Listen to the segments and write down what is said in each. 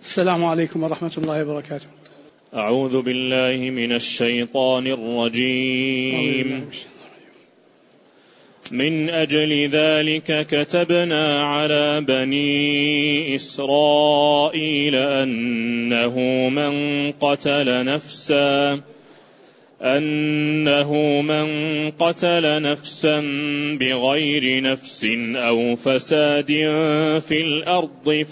السلام عليكم ورحمة الله وبركاته. أعوذ بالله من الشيطان الرجيم. من أجل ذلك كتبنا على بني إسرائيل أنه من قتل نفسا بغير نفس أو فساد في الأرض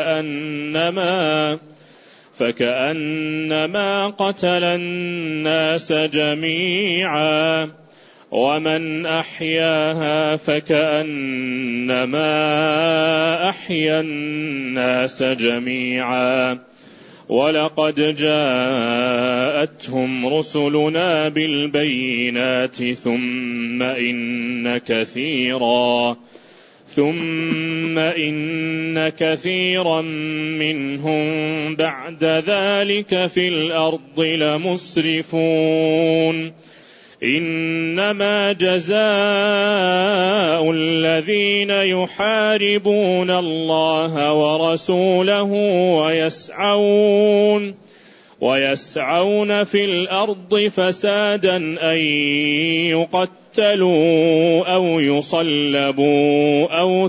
فكأنما قتل الناس جميعا، ومن أحياها فكأنما أحيا الناس جميعا. ولقد جاءتهم رسلنا بالبينات ثم إن كثيرا منهم بعد ذلك في الأرض لمسرفون. إنما جزاء الذين يحاربون الله ورسوله ويسعون في الأرض فسادا أن يقتلوا أو يصلبوا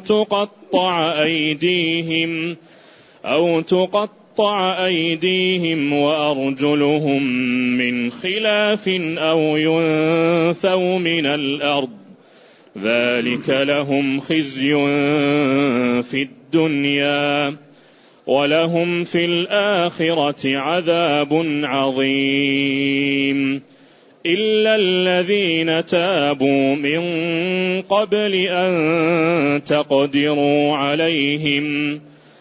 أو تقطع أيديهم وأرجلهم من خلاف أو ينفوا من الأرض. ذلك لهم خزي في الدنيا ولهم في الآخرة عذاب عظيم. إلا الذين تابوا من قبل أن تقدروا عليهم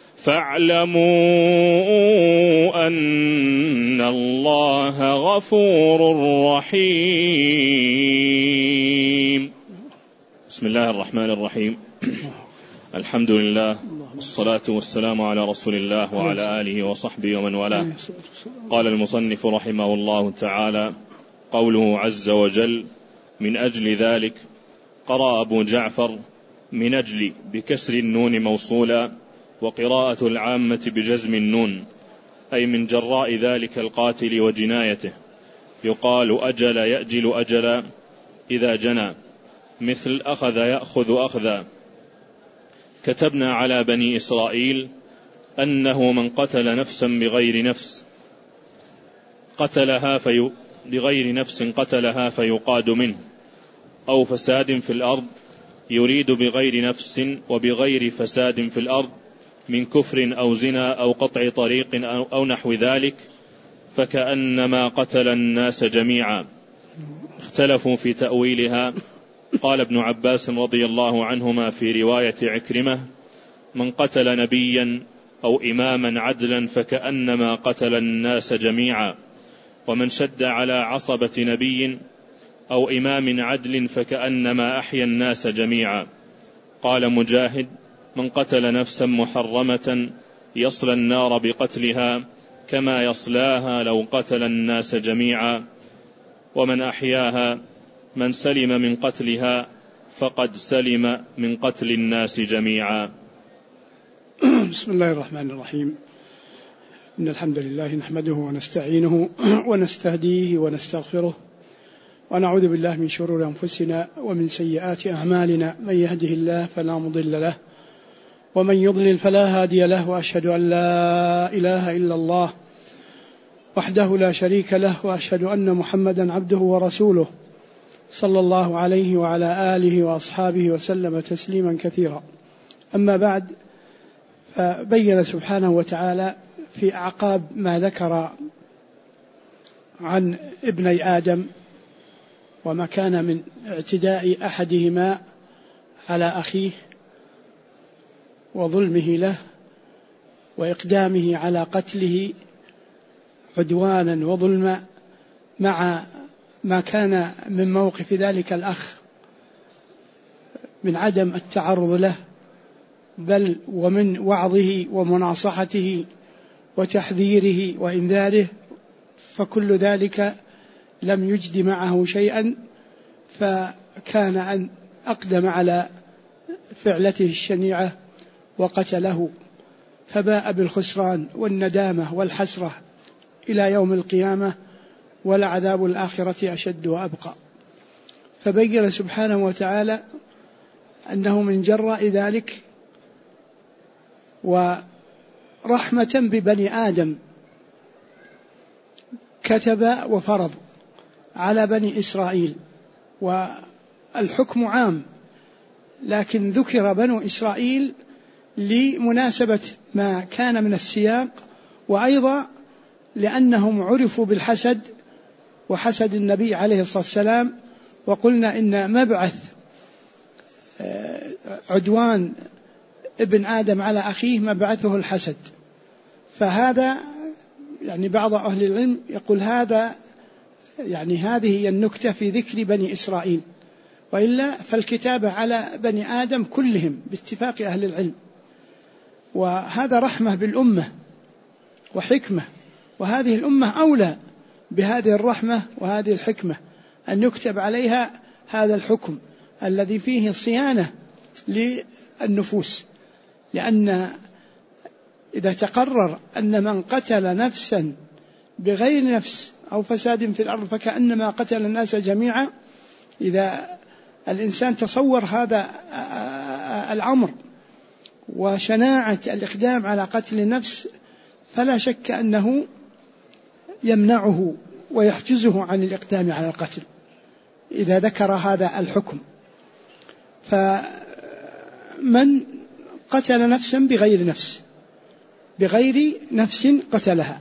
فاعلموا أن الله غفور رحيم. بسم الله الرحمن الرحيم. الحمد لله والصلاة والسلام على رسول الله وعلى آله وصحبه ومن والاه. قال المصنف رحمه الله تعالى: قوله عز وجل: من أجل ذلك. قرأ أبو جعفر من أجل بكسر النون موصولا، وقراءة العامة بجزم النون، أي من جراء ذلك القاتل وجنايته. يقال أجل يأجل أجلا إذا جنى، مثل أخذ يأخذ أخذا. كتبنا على بني إسرائيل أنه من قتل نفسا بغير نفس قتلها فيقاد منه، أو فساد في الأرض، يريد بغير نفس وبغير فساد في الأرض من كفر أو زنا أو قطع طريق أو نحو ذلك، فكأنما قتل الناس جميعا. اختلفوا في تأويلها. قال ابن عباس رضي الله عنهما في رواية عكرمة: من قتل نبيا أو إماما عدلا فكأنما قتل الناس جميعا، ومن شد على عصبة نبي أو إمام عدل فكأنما أحيا الناس جميعا. قال مجاهد: من قتل نفسا محرمة يصلى النار بقتلها كما يصلاها لو قتل الناس جميعا، ومن أحياها من سلم من قتلها فقد سلم من قتل الناس جميعا. بسم الله الرحمن الرحيم. إن الحمد لله نحمده ونستعينه ونستهديه ونستغفره، ونعوذ بالله من شرور أنفسنا ومن سيئات أعمالنا. من يهده الله فلا مضل له، ومن يضلل فلا هادي له. وأشهد أن لا إله إلا الله وحده لا شريك له، وأشهد أن محمدا عبده ورسوله صلى الله عليه وعلى آله وأصحابه وسلم تسليما كثيرا. أما بعد، فبين سبحانه وتعالى في أعقاب ما ذكر عن ابني آدم وما كان من اعتداء أحدهما على أخيه وظلمه له وإقدامه على قتله عدوانا وظلما، مع ما كان من موقف ذلك الأخ من عدم التعرض له، بل ومن وعظه ومناصحته وتحذيره وإنذاره. فكل ذلك لم يجد معه شيئا، فكان أن أقدم على فعلته الشنيعة وقتله. فباء بالخسران والندامة والحسرة إلى يوم القيامة، ولعذاب الآخرة أشد وأبقى. فبين سبحانه وتعالى أنه من جراء ذلك ورحمة ببني آدم كتب وفرض على بني إسرائيل، والحكم عام، لكن ذكر بنو إسرائيل لمناسبة ما كان من السياق، وأيضا لأنهم عرفوا بالحسد وحسد النبي عليه الصلاة والسلام. وقلنا إن مبعث عدوان ابن آدم على أخيه مبعثه الحسد. فهذا يعني بعض أهل العلم يقول هذا يعني هذه هي النكتة في ذكر بني إسرائيل، وإلا فالكتابة على بني آدم كلهم باتفاق أهل العلم. وهذا رحمة بالأمة وحكمة، وهذه الأمة أولى بهذه الرحمة وهذه الحكمة أن يكتب عليها هذا الحكم الذي فيه صيانة للنفوس. لأن إذا تقرر أن من قتل نفسا بغير نفس أو فساد في الأرض فكأنما قتل الناس جميعا، إذا الإنسان تصور هذا الأمر وشناعة الإقدام على قتل النفس، فلا شك أنه يمنعه ويحجزه عن الإقدام على القتل إذا ذكر هذا الحكم. فمن قتل نفسا بغير نفس قتلها.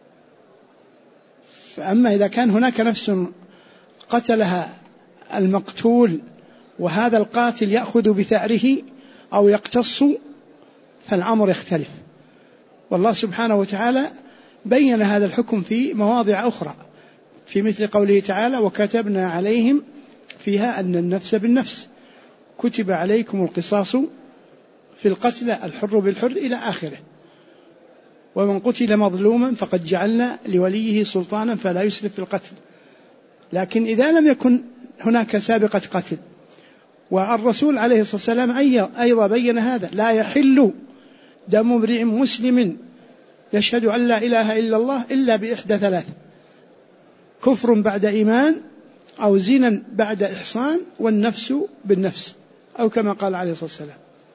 فأما إذا كان هناك نفس قتلها المقتول وهذا القاتل يأخذ بثأره أو يقتص فالأمر يختلف. والله سبحانه وتعالى بين هذا الحكم في مواضع أخرى، في مثل قوله تعالى: وكتبنا عليهم فيها أن النفس بالنفس كتب عليكم القصاص في القتل الحر بالحر إلى آخره، ومن قتل مظلوما فقد جعلنا لوليه سلطانا فلا يسرف في القتل. لكن إذا لم يكن هناك سابقة قتل، والرسول عليه الصلاة والسلام أيضا بين هذا: لا يحل دم امرئ مسلم يشهد أن لا إله إلا الله إلا بإحدى ثلاث: كفر بعد إيمان، أو زنا بعد إحصان، والنفس بالنفس، أو كما قال عليه الصلاة والسلام.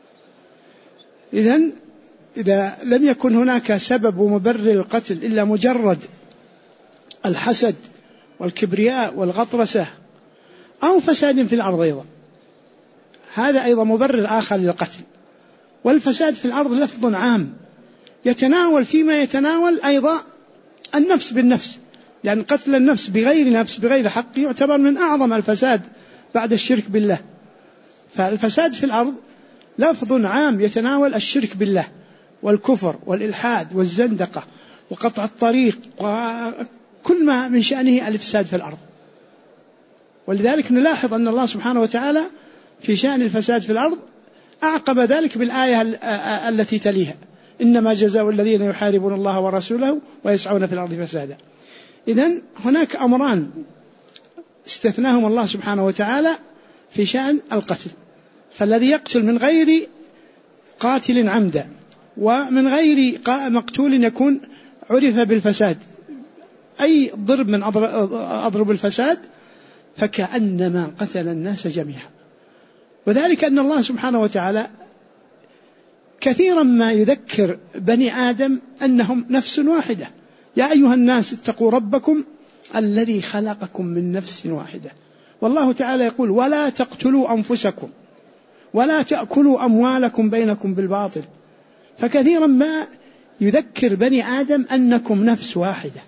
إذن إذا لم يكن هناك سبب مبرر القتل إلا مجرد الحسد والكبرياء والغطرسة أو فساد في الأرض، أيضا هذا أيضا مبرر آخر للقتل. والفساد في الأرض لفظ عام يتناول فيما يتناول أيضا النفس بالنفس، لأن قتل النفس بغير حق يعتبر من أعظم الفساد بعد الشرك بالله. فالفساد في الأرض لفظ عام يتناول الشرك بالله والكفر والإلحاد والزندقة وقطع الطريق وكل ما من شأنه الفساد في الأرض. ولذلك نلاحظ أن الله سبحانه وتعالى في شأن الفساد في الأرض أعقب ذلك بالآية التي تليها: إنما جزاء الذين يحاربون الله ورسوله ويسعون في الأرض فسادا. إذن هناك أمران استثناهم الله سبحانه وتعالى في شأن القتل: فالذي يقتل من غير قاتل عمدا، ومن غير مقتول يكون عرف بالفساد، أي ضرب من أضرب الفساد، فكأنما قتل الناس جميعا. وذلك أن الله سبحانه وتعالى كثيرا ما يذكر بني آدم أنهم نفس واحدة: يا أيها الناس اتقوا ربكم الذي خلقكم من نفس واحدة. والله تعالى يقول: ولا تقتلوا أنفسكم ولا تأكلوا أموالكم بينكم بالباطل. فكثيرا ما يذكر بني آدم أنكم نفس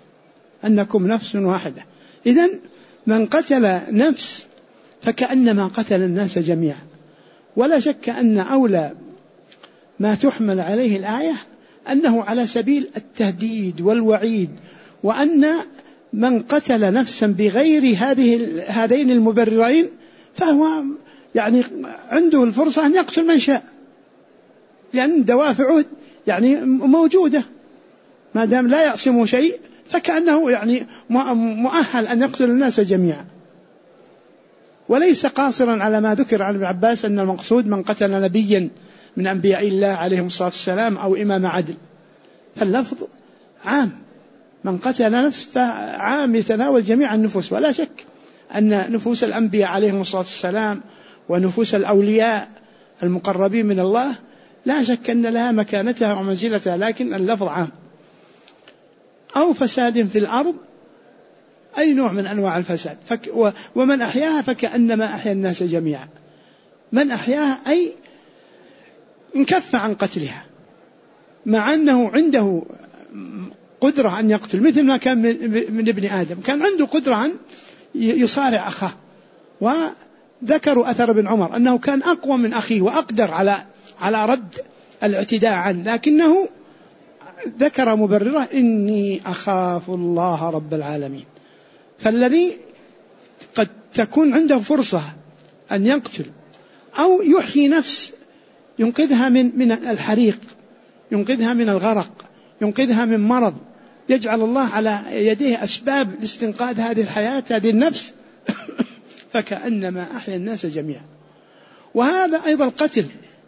واحدة. إذن من قتل نفس فكأنما قتل الناس جميعا. ولا شك أن أولى ما تحمل عليه الآية أنه على سبيل التهديد والوعيد، وأن من قتل نفسا بغير هذين المبررين فهو يعني عنده الفرصة أن يقتل من شاء، لأن دوافعه يعني موجودة، ما دام لا يعصمه شيء فكأنه يعني مؤهل أن يقتل الناس جميعا. وليس قاصرا على ما ذكر عن ابن عباس أن المقصود من قتل نبيا من أنبياء الله عليهم الصلاة والسلام أو إمام عدل، فاللفظ عام، من قتل نفس فعام يتناول جميع النفوس. ولا شك أن نفوس الأنبياء عليهم الصلاة والسلام ونفوس الأولياء المقربين من الله لا شك أن لها مكانتها ومنزلتها، لكن اللفظ عام. أو فساد في الأرض، أي نوع من أنواع الفساد، ومن أحياها فكأنما أحيا الناس جميعا. من أحياها أي انكف عن قتلها، مع أنه عنده قدرة أن يقتل، مثل ما كان من ابن آدم، كان عنده قدرة أن يصارع أخاه. وذكروا أثر ابن عمر أنه كان أقوى من أخيه وأقدر على رد الاعتداء عنه، لكنه ذكر مبررة: إني أخاف الله رب العالمين. فالذي قد تكون عنده فرصة أن يقتل أو يحيي نفس، ينقذها من الحريق، ينقذها من الغرق، ينقذها من مرض، يجعل الله على يديه أسباب لاستنقاذ هذه الحياة، هذه النفس، فكأنما أحيا الناس جميعا. وهذا أيضا القتل،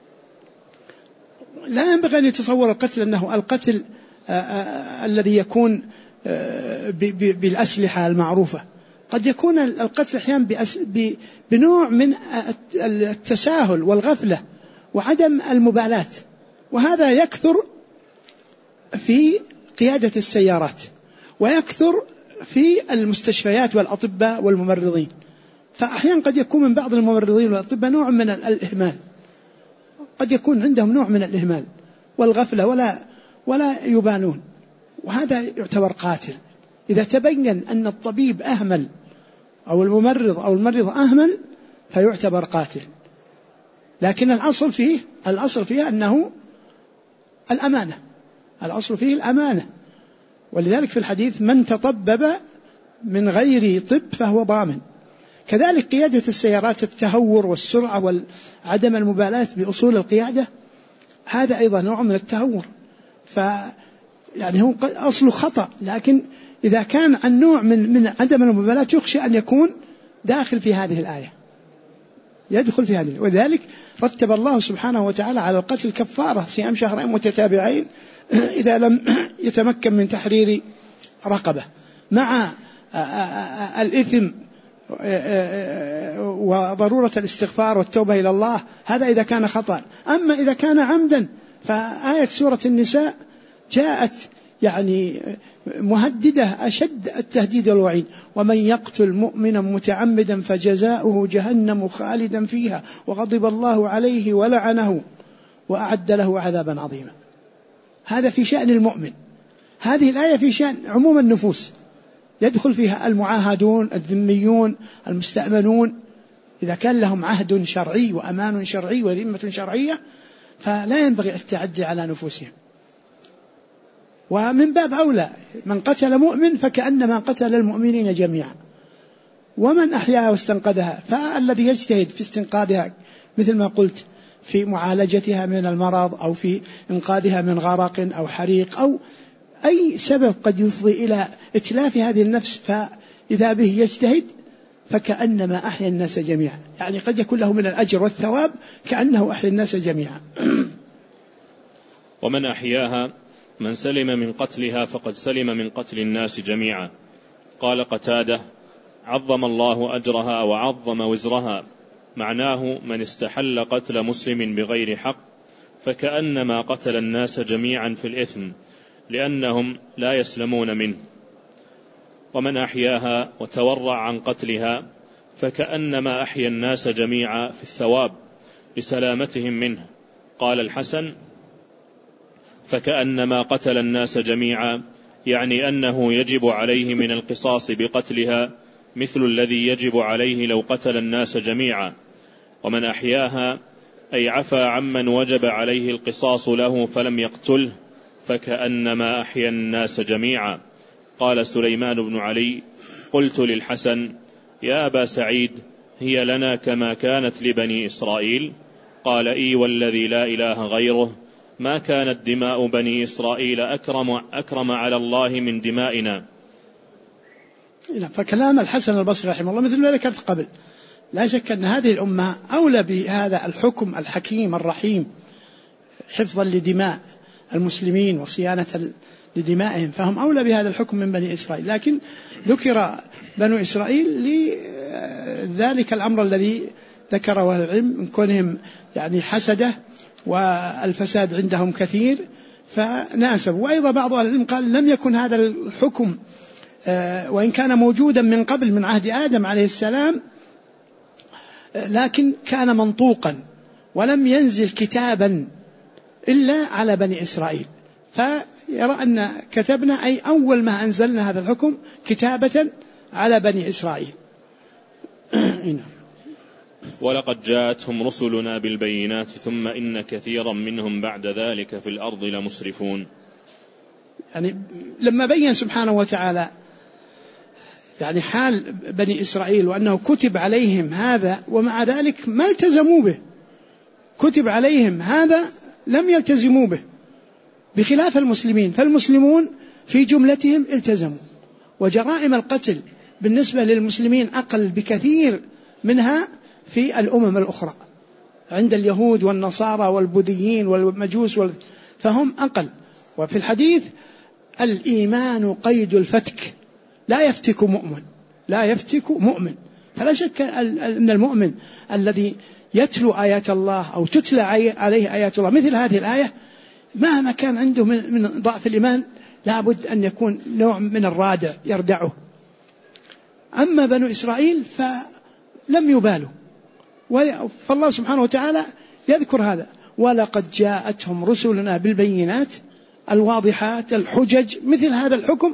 لا ينبغي أن يتصور القتل أنه القتل الذي يكون بالأسلحة المعروفة. قد يكون القتل أحيانا بنوع من التساهل والغفلة وعدم المبالاة، وهذا يكثر في قيادة السيارات، ويكثر في المستشفيات والأطباء والممرضين. فأحيانا قد يكون من بعض الممرضين والأطباء نوع من الإهمال، قد يكون عندهم نوع من الإهمال والغفلة ولا يبالون، وهذا يعتبر قاتل. إذا تبين أن الطبيب أهمل أو الممرض أو الممرض أهمل فيعتبر قاتل. لكن الأصل فيه أنه الأمانة، الأصل فيه الأمانة. ولذلك في الحديث: من تطبب من غير طب فهو ضامن. كذلك قيادة السيارات، التهور والسرعة وعدم المبالاة بأصول القيادة، هذا أيضا نوع من التهور. يعني هو أصله خطأ، لكن إذا كان عن نوع من عدم المبالاة يخشى أن يكون داخل في هذه الآية، يدخل في هذه. وذلك رتب الله سبحانه وتعالى على القتل كفارة: صيام شهرين متتابعين إذا لم يتمكن من تحرير رقبة، مع الإثم وضرورة الاستغفار والتوبة إلى الله. هذا إذا كان خطأ. أما إذا كان عمدا فآية سورة النساء جاءت يعني مهددة أشد التهديد والوعيد: ومن يقتل مؤمنا متعمدا فجزاؤه جهنم خالدا فيها وغضب الله عليه ولعنه وأعد له عذابا عظيما. هذا في شأن المؤمن. هذه الآية في شأن عموم النفوس، يدخل فيها المعاهدون، الذميون، المستأمنون، إذا كان لهم عهد شرعي وأمان شرعي وذمة شرعية فلا ينبغي التعدي على نفوسهم. ومن باب أولى من قتل مؤمن فكأنما قتل المؤمنين جميعا. ومن أحياها واستنقذها فالذي يجتهد في استنقاذها، مثل ما قلت، في معالجتها من المرض أو في إنقاذها من غرق أو حريق أو أي سبب قد يفضي إلى إتلاف هذه النفس، فإذا به يجتهد فكأنما أحيا الناس جميعا. يعني قد يكون له من الأجر والثواب كأنه أحيا الناس جميعا. ومن أحياها من سلم من قتلها فقد سلم من قتل الناس جميعا. قال قتادة: عظم الله أجرها وعظم وزرها، معناه من استحل قتل مسلم بغير حق فكأنما قتل الناس جميعا في الإثم، لأنهم لا يسلمون منه. ومن أحياها وتورع عن قتلها فكأنما أحيا الناس جميعا في الثواب لسلامتهم منه. قال الحسن: فكأنما قتل الناس جميعا، يعني أنه يجب عليه من القصاص بقتلها مثل الذي يجب عليه لو قتل الناس جميعا. ومن أحياها أي عفى عمن وجب عليه القصاص له فلم يقتله فكأنما أحيا الناس جميعا. قال سليمان بن علي: قلت للحسن: يا أبا سعيد، هي لنا كما كانت لبني إسرائيل؟ قال: إي والذي لا إله غيره، ما كانت دماء بني إسرائيل أكرم على الله من دمائنا. فكلام الحسن البصري رحمه الله مثل ما ذكرت قبل، لا شك أن هذه الأمة أولى بهذا الحكم الحكيم الرحيم حفظا لدماء المسلمين وصيانة لدمائهم، فهم أولى بهذا الحكم من بني إسرائيل. لكن ذكر بنو إسرائيل لذلك الأمر الذي ذكره أهل العلم من كونهم يعني حسدة والفساد عندهم كثير فناسبوا. وأيضا بعض أهل العلم قال لم يكن هذا الحكم وإن كان موجودا من قبل من عهد آدم عليه السلام، لكن كان منطوقا ولم ينزل كتابا إلا على بني إسرائيل، فيرى أن كتبنا أي أول ما أنزلنا هذا الحكم كتابة على بني إسرائيل. ولقد جاءتهم رسلنا بالبينات ثم إن كثيرا منهم بعد ذلك في الأرض لمسرفون. يعني لما بين سبحانه وتعالى يعني حال بني إسرائيل وأنه كتب عليهم هذا ومع ذلك ما التزموا به، كتب عليهم هذا لم يلتزموا به، بخلاف المسلمين، فالمسلمون في جملتهم التزموا، وجرائم القتل بالنسبة للمسلمين أقل بكثير منها في الأمم الأخرى عند اليهود والنصارى والبوذيين والمجوس فهم أقل. وفي الحديث الإيمان قيد الفتك، لا يفتك مؤمن، لا يفتك مؤمن. فلا شك أن المؤمن الذي يتلو آيات الله أو تتلى عليه آيات الله مثل هذه الآية مهما كان عنده من ضعف الإيمان لابد أن يكون نوع من الرادع يردعه. أما بنو إسرائيل فلم يبالوا، فالله سبحانه وتعالى يذكر هذا: ولقد جاءتهم رسلنا بالبينات الواضحات الحجج مثل هذا الحكم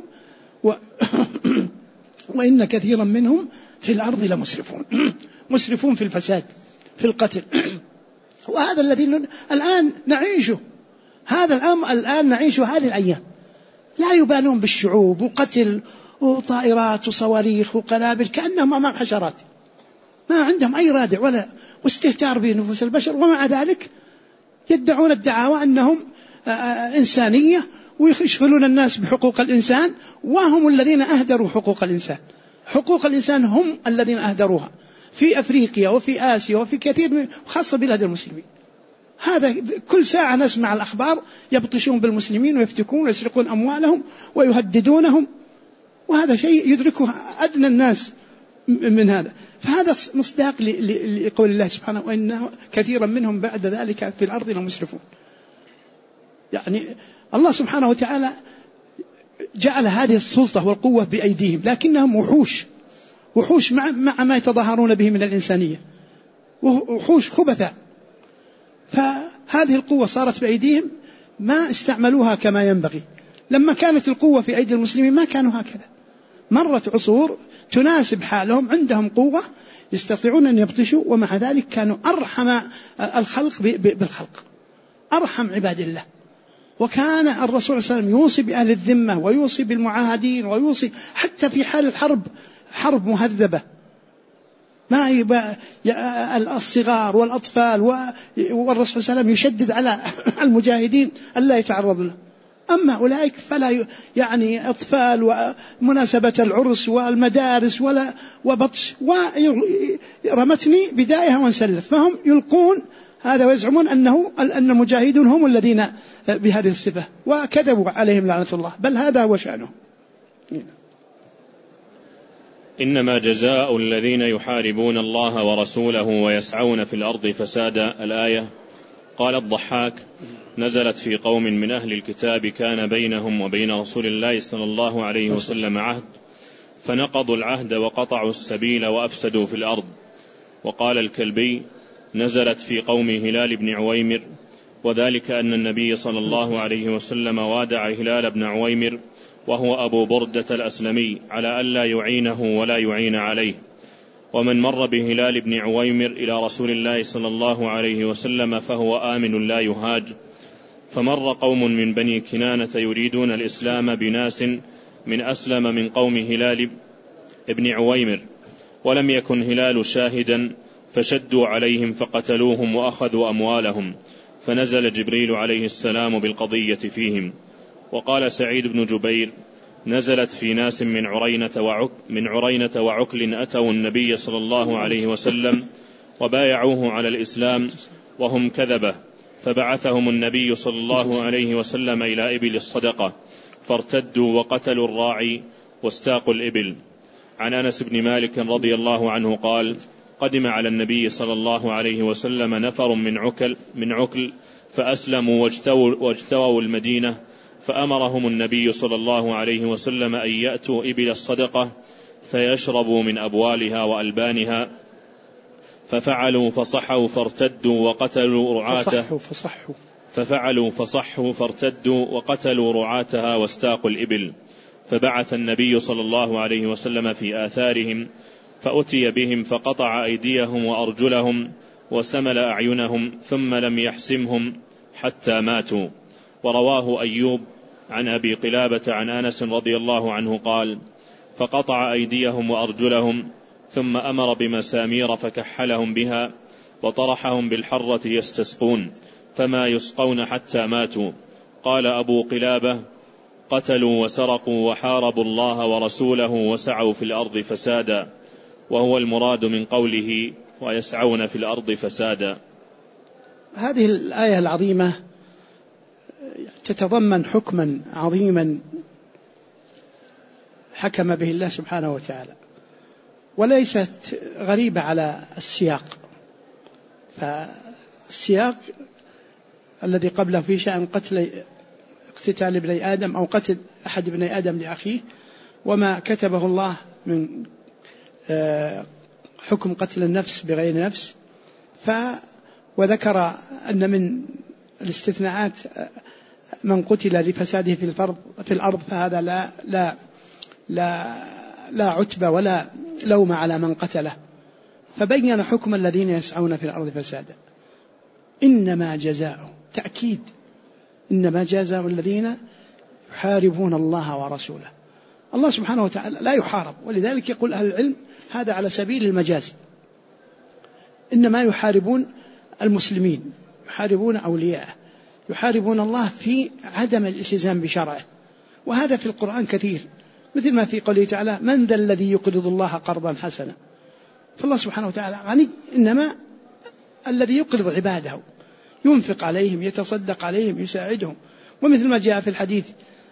وإن كثيرا منهم في الأرض لمسرفون، مسرفون في الفساد في القتل. وهذا الذي الآن نعيشه، هذا الأمر الآن نعيشه هذه الأيام، لا يبالون بالشعوب وقتل وطائرات وصواريخ وقنابل كأنهم أمام حشرات، ما عندهم أي رادع ولا واستهتار بنفوس البشر، ومع ذلك يدعون الدعاوى أنهم إنسانية ويشغلون الناس بحقوق الإنسان، وهم الذين أهدروا حقوق الإنسان. حقوق الإنسان هم الذين أهدروها في أفريقيا وفي آسيا وفي كثير خاصة بلاد المسلمين. هذا كل ساعة نسمع الأخبار يبطشون بالمسلمين ويفتكون ويسرقون أموالهم ويهددونهم، وهذا شيء يدركه أدنى الناس من هذا. فهذا مصداق لقول الله سبحانه وإن كثيرا منهم بعد ذلك في الأرض لمسرفون. يعني الله سبحانه وتعالى جعل هذه السلطة والقوة بأيديهم، لكنهم وحوش مع ما يتظاهرون به من الإنسانية، وحوش خبثاء. فهذه القوة صارت بأيديهم ما استعملوها كما ينبغي. لما كانت القوة في أيدي المسلمين ما كانوا هكذا، مرت عصور تناسب حالهم، عندهم قوة يستطيعون أن يبطشوا، ومع ذلك كانوا أرحم الخلق بالخلق، أرحم عباد الله. وكان الرسول صلى الله عليه وسلم يوصي بأهل الذمة ويوصي بالمعاهدين ويوصي حتى في حال الحرب، حرب مهذبة، ما يبقى الصغار والأطفال، والرسول صلى الله عليه وسلم يشدد على المجاهدين ألا يتعرضوا له. أما أولئك فلا، يعني أطفال ومناسبة العرس والمدارس وبطش ورمتني بداية وانسلت، فهم يلقون هذا ويزعمون أن المجاهدون هم الذين بهذه الصفة، وكذبوا عليهم لعنة الله، بل هذا هو شأنه. إنما جزاء الذين يحاربون الله ورسوله ويسعون في الأرض فسادا. الآية. قال الضحاك: نزلت في قوم من أهل الكتاب كان بينهم وبين رسول الله صلى الله عليه وسلم عهد فنقضوا العهد وقطعوا السبيل وأفسدوا في الأرض. وقال الكلبي: نزلت في قوم هلال بن عويمر، وذلك أن النبي صلى الله عليه وسلم وادع هلال بن عويمر وهو أبو بردة الأسلمي على ألا يعينه ولا يعين عليه. ومن مر بهلال بن عويمر إلى رسول الله صلى الله عليه وسلم فهو آمن لا يهاج. فمر قوم من بني كنانة يريدون الإسلام بناس من أسلم من قوم هلال بن عويمر، ولم يكن هلال شاهدا، فشدوا عليهم فقتلوهم وأخذوا أموالهم، فنزل جبريل عليه السلام بالقضية فيهم. وقال سعيد بن جبير: نزلت في ناس من عرينة وعكل أتوا النبي صلى الله عليه وسلم وبايعوه على الإسلام وهم كذبة، فبعثهم النبي صلى الله عليه وسلم إلى إبل الصدقة فارتدوا وقتلوا الراعي واستاقوا الإبل. عن أنس بن مالك رضي الله عنه قال: قدم على النبي صلى الله عليه وسلم نفر من عكل فأسلموا واجتووا المدينة، فأمرهم النبي صلى الله عليه وسلم أن يأتوا إبل الصدقة فيشربوا من أبوالها وألبانها، ففعلوا فصحوا فارتدوا وقتلوا رعاتها واستاقوا الإبل. فبعث النبي صلى الله عليه وسلم في آثارهم فأتي بهم فقطع أيديهم وأرجلهم وسمل أعينهم ثم لم يحسمهم حتى ماتوا. ورواه أيوب عن أبي قلابة عن أنس رضي الله عنه قال: فقطع أيديهم وأرجلهم ثم أمر بمسامير فكحلهم بها وطرحهم بالحرة يستسقون فما يسقون حتى ماتوا. قال أبو قلابة: قتلوا وسرقوا وحاربوا الله ورسوله وسعوا في الأرض فسادا، وهو المراد من قوله ويسعون في الأرض فسادا. هذه الآية العظيمة تتضمن حكما عظيما حكم به الله سبحانه وتعالى، وليست غريبة على السياق. فالسياق الذي قبله في شأن اقتتال ابني آدم أو قتل أحد ابني آدم لأخيه، وما كتبه الله من حكم قتل النفس بغير نفس. وذكر أن من الاستثناءات من قتل لفساده في الأرض، فهذا لا عتبة ولا لوم على من قتله. فبين حكم الذين يسعون في الأرض فسادا. إنما جزاء تأكيد، إنما جزاء الذين يحاربون الله ورسوله. الله سبحانه وتعالى لا يحارب، ولذلك يقول أهل العلم هذا على سبيل المجاز. إنما يحاربون المسلمين، يحاربون أولياءه، يحاربون الله في عدم الالتزام بشرعه. وهذا في القرآن كثير، مثل ما في قوله تعالى: من ذا الذي يقرض الله قرضا حسنا. فالله سبحانه وتعالى يعني إنما الذي يقرض عباده، ينفق عليهم، يتصدق عليهم، يساعدهم. ومثل ما جاء في الحديث: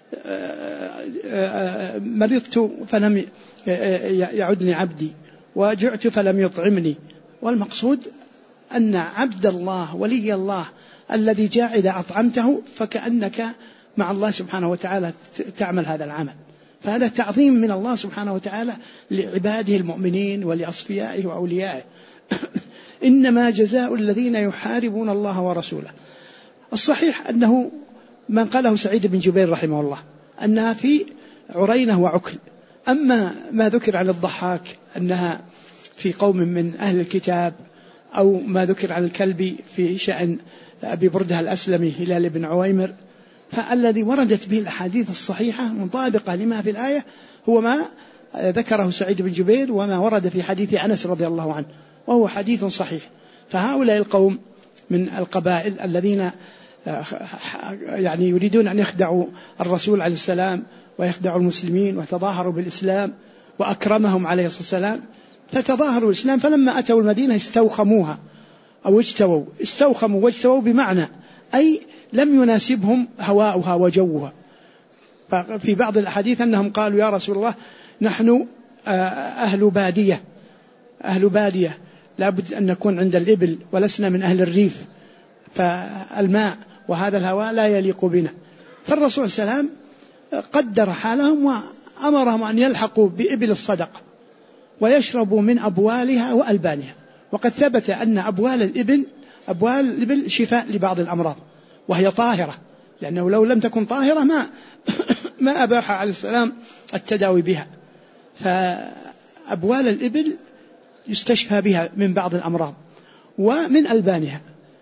مرضت فلم يعدني عبدي وجعت فلم يطعمني. والمقصود أن عبد الله ولي الله الذي جاء إذا أطعمته فكأنك مع الله سبحانه وتعالى تعمل هذا العمل. فهذا تعظيم من الله سبحانه وتعالى لعباده المؤمنين ولأصفيائه وأوليائه. إنما جزاء الذين يحاربون الله ورسوله. الصحيح أنه من قاله سعيد بن جبير رحمه الله أنها في عرينة وعكل. أما ما ذكر عن الضحاك أنها في قوم من أهل الكتاب، أو ما ذكر عن الكلبي في شأن أبي بردة الأسلمي هلال بن عويمر، فالذي وردت به الأحاديث الصحيحة مطابقة لما في الآية هو ما ذكره سعيد بن جبير وما ورد في حديث أنس رضي الله عنه، وهو حديث صحيح. فهؤلاء القوم من القبائل الذين يعني يريدون أن يخدعوا الرسول عليه السلام ويخدعوا المسلمين، وتظاهروا بالإسلام وأكرمهم عليه الصلاة والسلام، فتظاهروا الإسلام، فلما أتوا المدينة استوخموها أو استوخموا واجتووا، بمعنى أي لم يناسبهم هواؤها وجوها. ففي بعض الأحاديث أنهم قالوا: يا رسول الله نحن أهل بادية لابد أن نكون عند الإبل، ولسنا من أهل الريف، فالماء وهذا الهواء لا يليق بنا. فالرسول صلى الله عليه وسلم قدر حالهم وأمرهم أن يلحقوا بإبل الصدقة ويشربوا من أبوالها وألبانها. وقد ثبت أن أبوال الإبل شفاء لبعض الأمراض، وهي طاهرة، لأنه لو لم تكن طاهرة ما أباح عليه السلام التداوي بها. فأبوال الإبل يستشفى بها من بعض الأمراض ومن ألبانها.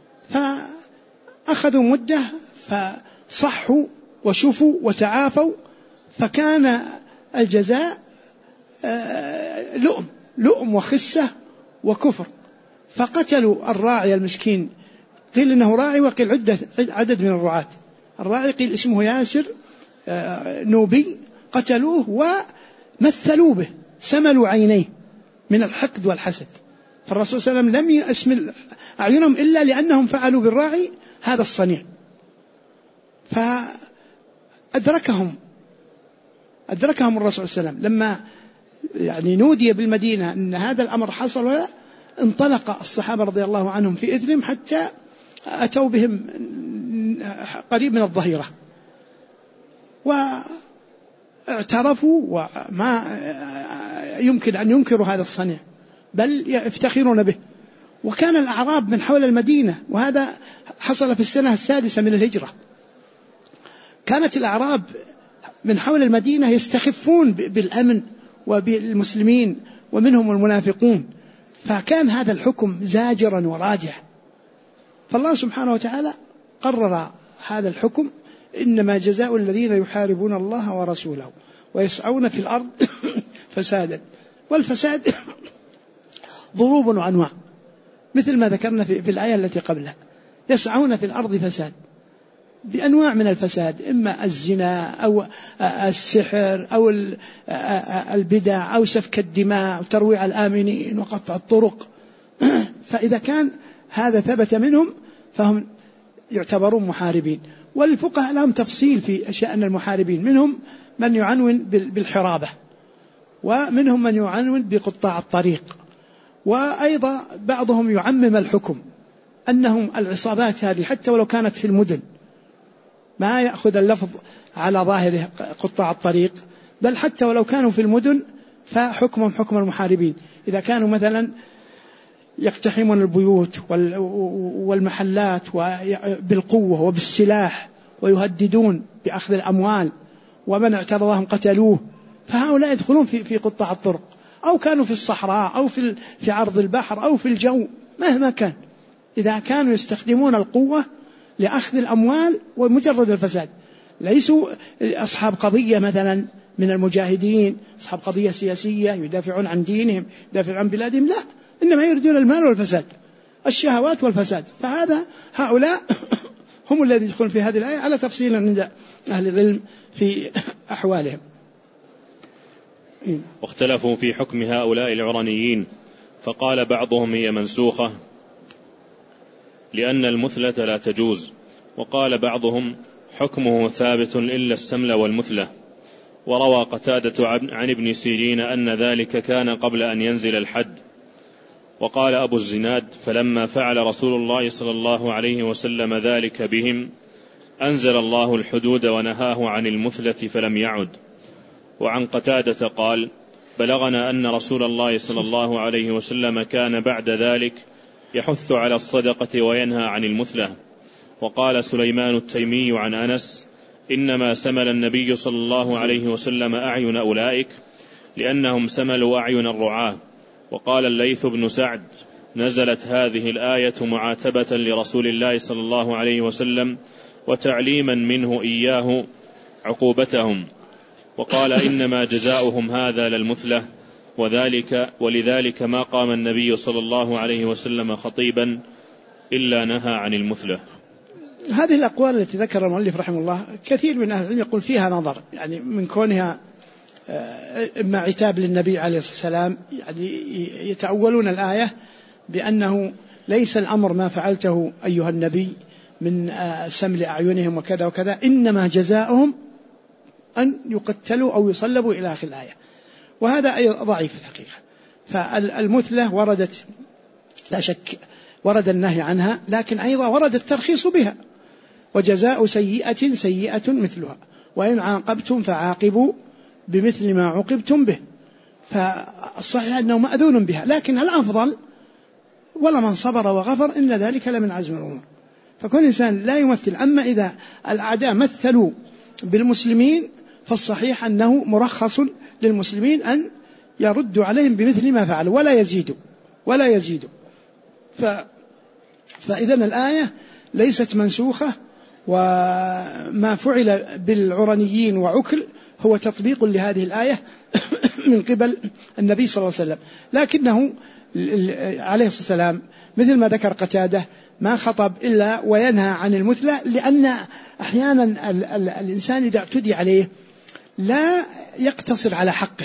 فأخذوا مدة فصحوا وشفوا وتعافوا، فكان الجزاء لؤم وخسة وكفر. فقتلوا الراعي المسكين، قيل إنه راعي وقيل عدد من الرعاة. الراعي قيل اسمه ياسر نوبي، قتلوه ومثلوا به، سملوا عينيه من الحقد والحسد. فالرسول صلى الله عليه وسلم لم يسمل أعينهم إلا لأنهم فعلوا بالراعي هذا الصنيع. فأدركهم الرسول صلى الله عليه وسلم لما يعني نودي بالمدينة أن هذا الأمر حصل، انطلق الصحابة رضي الله عنهم في إثرهم حتى أتوا بهم قريب من الظهيرة، واعترفوا وما يمكن أن ينكروا هذا الصنيع بل يفتخرون به. وكان الأعراب من حول المدينة، وهذا حصل في السنة 6 من الهجرة، كانت الأعراب من حول المدينة يستخفون بالأمن وبالمسلمين ومنهم المنافقون، فكان هذا الحكم زاجرا وراجع. فالله سبحانه وتعالى قرر هذا الحكم: إنما جزاء الذين يحاربون الله ورسوله ويسعون في الأرض فسادا. والفساد ضروب وأنواع، مثل ما ذكرنا في الآية التي قبلها، يسعون في الأرض فساد بأنواع من الفساد، إما الزنا أو السحر أو البدع أو سفك الدماء أو ترويع الآمنين وقطع الطرق. فإذا كان هذا ثبت منهم فهم يعتبرون محاربين. والفقهاء لهم تفصيل في شأن المحاربين، منهم من يعنون بالحرابة، ومنهم من يعنون بقطاع الطريق، وأيضا بعضهم يعمم الحكم أنهم العصابات هذه حتى ولو كانت في المدن ما يأخذ اللفظ على ظاهره قطاع الطريق، بل حتى ولو كانوا في المدن فحكمهم حكم المحاربين. إذا كانوا مثلا يقتحمون البيوت والمحلات بالقوة وبالسلاح ويهددون بأخذ الأموال، ومن اعترضهم قتلوه، فهؤلاء يدخلون في قطاع الطرق، أو كانوا في الصحراء أو في عرض البحر أو في الجو، مهما كان، إذا كانوا يستخدمون القوة لأخذ الأموال ومجرد الفساد. ليسوا أصحاب قضية مثلا من المجاهدين، أصحاب قضية سياسية يدافعون عن دينهم يدافعون عن بلادهم، لا، إنما يريدون المال والفساد، الشهوات والفساد. هؤلاء هم الذين يدخلون في هذه الآية على تفصيل عند أهل العلم في أحوالهم. واختلفوا في حكم هؤلاء العرنيين، فقال بعضهم هي منسوخة لأن المثلة لا تجوز، وقال بعضهم حكمه ثابت إلا السمل والمثلة. وروى قتادة عن ابن سيرين أن ذلك كان قبل أن ينزل الحد. وقال أبو الزناد: فلما فعل رسول الله صلى الله عليه وسلم ذلك بهم أنزل الله الحدود ونهاه عن المثلة فلم يعد. وعن قتادة قال: بلغنا أن رسول الله صلى الله عليه وسلم كان بعد ذلك يحث على الصدقة وينهى عن المثلة. وقال سليمان التيمي عن أنس: إنما سمل النبي صلى الله عليه وسلم أعين أولئك لأنهم سملوا أعين الرعاة. وقال الليث بن سعد: نزلت هذه الآية معاتبة لرسول الله صلى الله عليه وسلم وتعليما منه إياه عقوبتهم. وقال: إنما جزاؤهم هذا للمثلة، ولذلك ما قام النبي صلى الله عليه وسلم خطيبا إلا نهى عن المثلة. هذه الأقوال التي ذكر المؤلف رحمه الله كثير من أهل العلم يقول فيها نظر، يعني من كونها إما عتاب للنبي عليه الصلاة والسلام، يعني يتأولون الآية بأنه ليس الأمر ما فعلته أيها النبي من سمل أعينهم وكذا وكذا، إنما جزاؤهم أن يقتلوا أو يصلبوا إلى آخر الآية. وهذا أيضا ضعيف الحقيقة. فالمثلة وردت لا شك، ورد النهي عنها، لكن أيضا ورد الترخيص بها: وجزاء سيئة سيئة مثلها وإن عاقبتم فعاقبوا بمثل ما عوقبتم به. فالصحيح أنه مأذون بها، لكن الأفضل ولمن صبر وغفر إن ذلك لمن عزم الأمور. فكل إنسان لا يمثل. أما إذا الأعداء مثلوا بالمسلمين فالصحيح أنه مرخص للمسلمين أن يردوا عليهم بمثل ما فعلوا ولا يزيدوا. فإذا الآية ليست منسوخة، وما فعل بالعرنيين وعكل هو تطبيق لهذه الآية من قبل النبي صلى الله عليه وسلم، لكنه عليه الصلاة والسلام مثل ما ذكر قتادة ما خطب إلا وينهى عن المثلة، لأن أحيانا الإنسان إذا اعتدي عليه لا يقتصر على حقه،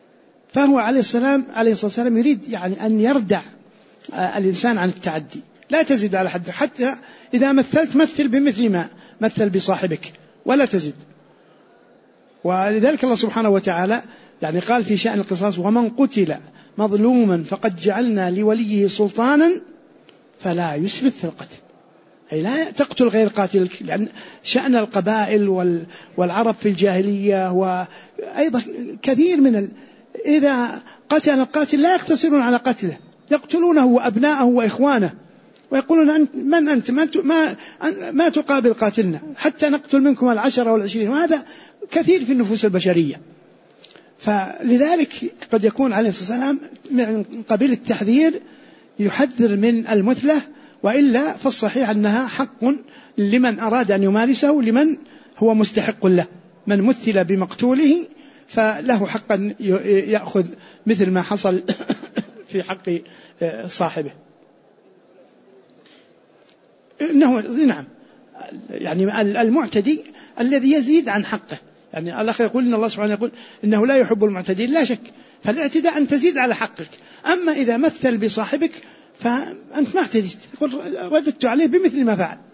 فهو عليه الصلاة والسلام يريد يعني أن يردع الإنسان عن التعدي، لا تزد على حد، حتى إذا مثلت مثل بمثل ما مثل بصاحبك ولا تزد. ولذلك الله سبحانه وتعالى يعني قال في شأن القصاص: ومن قتل مظلوما فقد جعلنا لوليه سلطانا فلا يسرف في القتل. أي لا تقتل غير قاتلك، لأن شأن القبائل والعرب في الجاهلية وأيضا كثير إذا قتل القاتل لا يقتصرون على قتله، يقتلونه وأبناءه وإخوانه ويقولون أنت من أنت ما تقابل قاتلنا حتى نقتل منكم 10 و20. وهذا كثير في النفوس البشرية. فلذلك قد يكون عليه الصلاة والسلام من قبيل التحذير يحذر من المثلة، وإلا فالصحيح أنها حق لمن أراد أن يمارسه، لمن هو مستحق له. من مثل بمقتوله فله حق أن يأخذ مثل ما حصل في حق صاحبه. إنه نعم يعني المعتدي الذي يزيد عن حقه، يعني الأخ يقول إن الله سبحانه يقول إنه لا يحب المعتدين، لا شك، فالاعتداء أن تزيد على حقك. أما إذا مثل بصاحبك فأنت ما اعتديت، تقول رددت عليه بمثل ما فعل.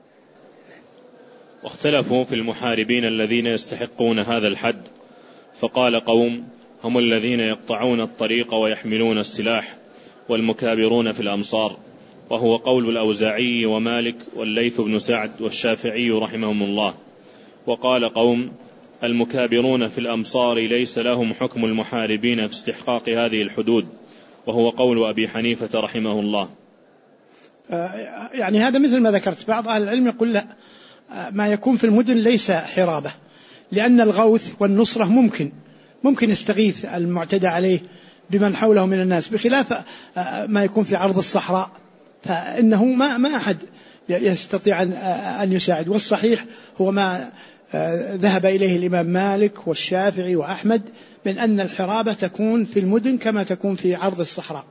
واختلفوا في المحاربين الذين يستحقون هذا الحد، فقال قوم: هم الذين يقطعون الطريق ويحملون السلاح والمكابرون في الأمصار، وهو قول الأوزاعي ومالك والليث بن سعد والشافعي رحمهم الله. وقال قوم: المكابرون في الأمصار ليس لهم حكم المحاربين في استحقاق هذه الحدود، وهو قول أبي حنيفة رحمه الله. يعني هذا مثل ما ذكرت، بعض أهل العلم يقول لا، ما يكون في المدن ليس حرابة، لأن الغوث والنصرة ممكن يستغيث المعتدى عليه بمن حوله من الناس، بخلاف ما يكون في عرض الصحراء فإنه ما أحد يستطيع أن يساعد. والصحيح هو ما ذهب إليه الإمام مالك والشافعي وأحمد من أن الحرابة تكون في المدن كما تكون في عرض الصحراء.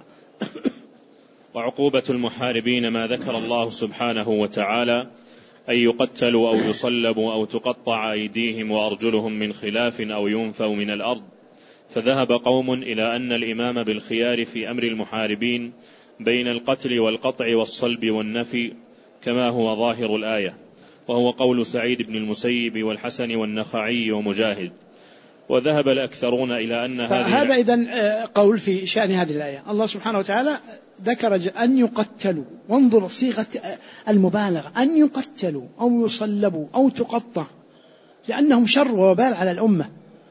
وعقوبة المحاربين ما ذكر الله سبحانه وتعالى: أن يقتلوا أو يصلبوا أو تقطع أيديهم وأرجلهم من خلاف أو ينفوا من الأرض. فذهب قوم إلى أن الإمام بالخيار في أمر المحاربين بين القتل والقطع والصلب والنفي كما هو ظاهر الآية، وهو قول سعيد بن المسيب والحسن والنخعي ومجاهد. وذهب الأكثرون إلى أن هذا إذن قول في شأن هذه الآية. الله سبحانه وتعالى ذكر أن يقتلوا، وانظر صيغة المبالغة، أن يقتلوا أو يصلبوا أو تقطع، لأنهم شر ووبال على الأمة.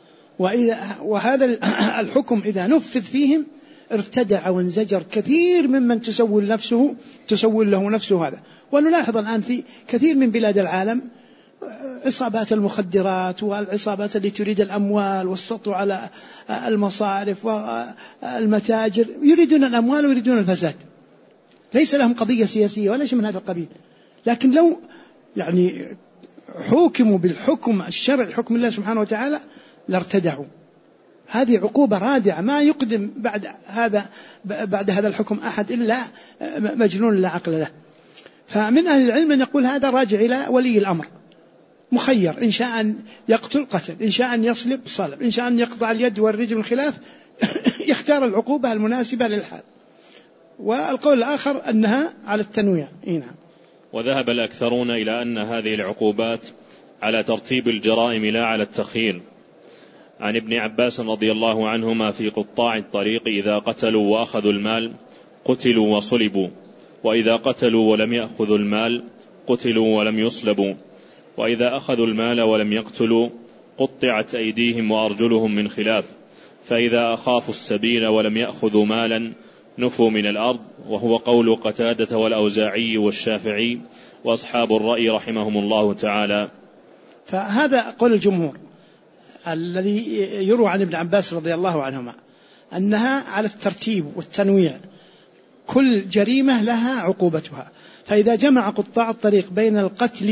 وهذا الحكم إذا نفذ فيهم ارتدع وانزجر كثير ممن تسول له نفسه هذا. ونلاحظ الآن في كثير من بلاد العالم عصابات المخدرات والعصابات التي تريد الأموال والسطو على المصارف والمتاجر، يريدون الأموال ويريدون الفساد، ليس لهم قضية سياسية ولا شيء من هذا القبيل. لكن لو يعني حكموا بالحكم الشرعي، حكم الله سبحانه وتعالى، لارتدعوا. هذه عقوبة رادعة، ما يقدم بعد هذا الحكم أحد إلا مجنون لا عقل له. فمن أهل العلم من يقول هذا راجع إلى ولي الأمر، مخير، إن شاء أن يقتل قتل، إن شاء أن يصلب صلب، إن شاء أن يقطع اليد والرجل من خلاف، يختار العقوبة المناسبة للحال. والقول الآخر أنها على التنويع. نعم. وذهب الأكثرون إلى أن هذه العقوبات على ترتيب الجرائم لا على التخيير. عن ابن عباس رضي الله عنهما: في قطاع الطريق إذا قتلوا وأخذوا المال قتلوا وصلبوا، وإذا قتلوا ولم يأخذوا المال قتلوا ولم يصلبوا، وإذا أخذوا المال ولم يقتلوا قطعت أيديهم وأرجلهم من خلاف، فإذا أخافوا السبيل ولم يأخذوا مالا نفوا من الأرض، وهو قول قتادة والأوزاعي والشافعي وأصحاب الرأي رحمهم الله تعالى. فهذا قول الجمهور الذي يروى عن ابن عباس رضي الله عنهما أنها على الترتيب والتنويع، كل جريمة لها عقوبتها. فإذا جمع قطاع الطريق بين القتل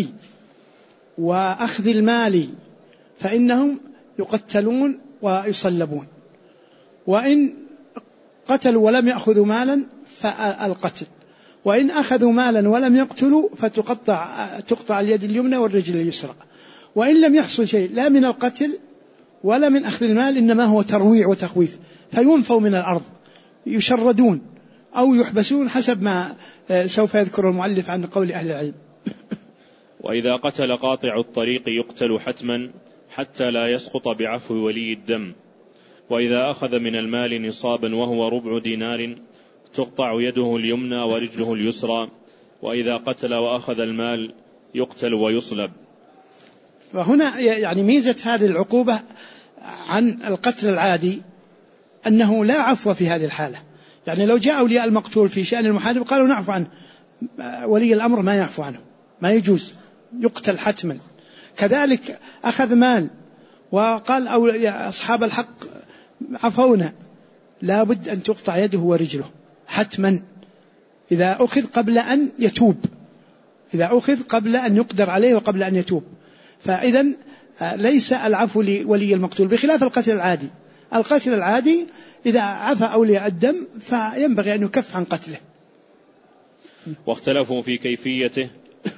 وأخذ المال فإنهم يقتلون ويصلبون، وإن قتلوا ولم يأخذوا مالا فالقتل، وإن أخذوا مالا ولم يقتلوا فتقطع اليد اليمنى والرجل اليسرى. وإن لم يحصل شيء لا من القتل ولا من أخذ المال، إنما هو ترويع وتخويف، فينفوا من الأرض، يشردون أو يحبسون حسب ما سوف يذكر المؤلف عن قول أهل العلم. وإذا قتل قاطع الطريق يقتل حتما حتى لا يسقط بعفو ولي الدم. وإذا أخذ من المال نصابا وهو ربع دينار تقطع يده اليمنى ورجله اليسرى. وإذا قتل وأخذ المال يقتل ويصلب. وهنا يعني ميزة هذه العقوبة عن القتل العادي أنه لا عفو في هذه الحالة. يعني لو جاء أولياء المقتول في شأن المحارب قالوا نعفو عنه، ولي الأمر ما يعفو عنه، ما يجوز، يقتل حتما. كذلك أخذ مال وقال أصحاب الحق عفونا، لا بد أن تقطع يده ورجله حتما إذا أخذ قبل أن يتوب، إذا أخذ قبل أن يقدر عليه وقبل أن يتوب. فإذا ليس العفو لولي المقتول بخلاف القتل العادي. القتل العادي إذا عفى أولياء الدم فينبغي أن يكف عن قتله. واختلفوا في كيفيته.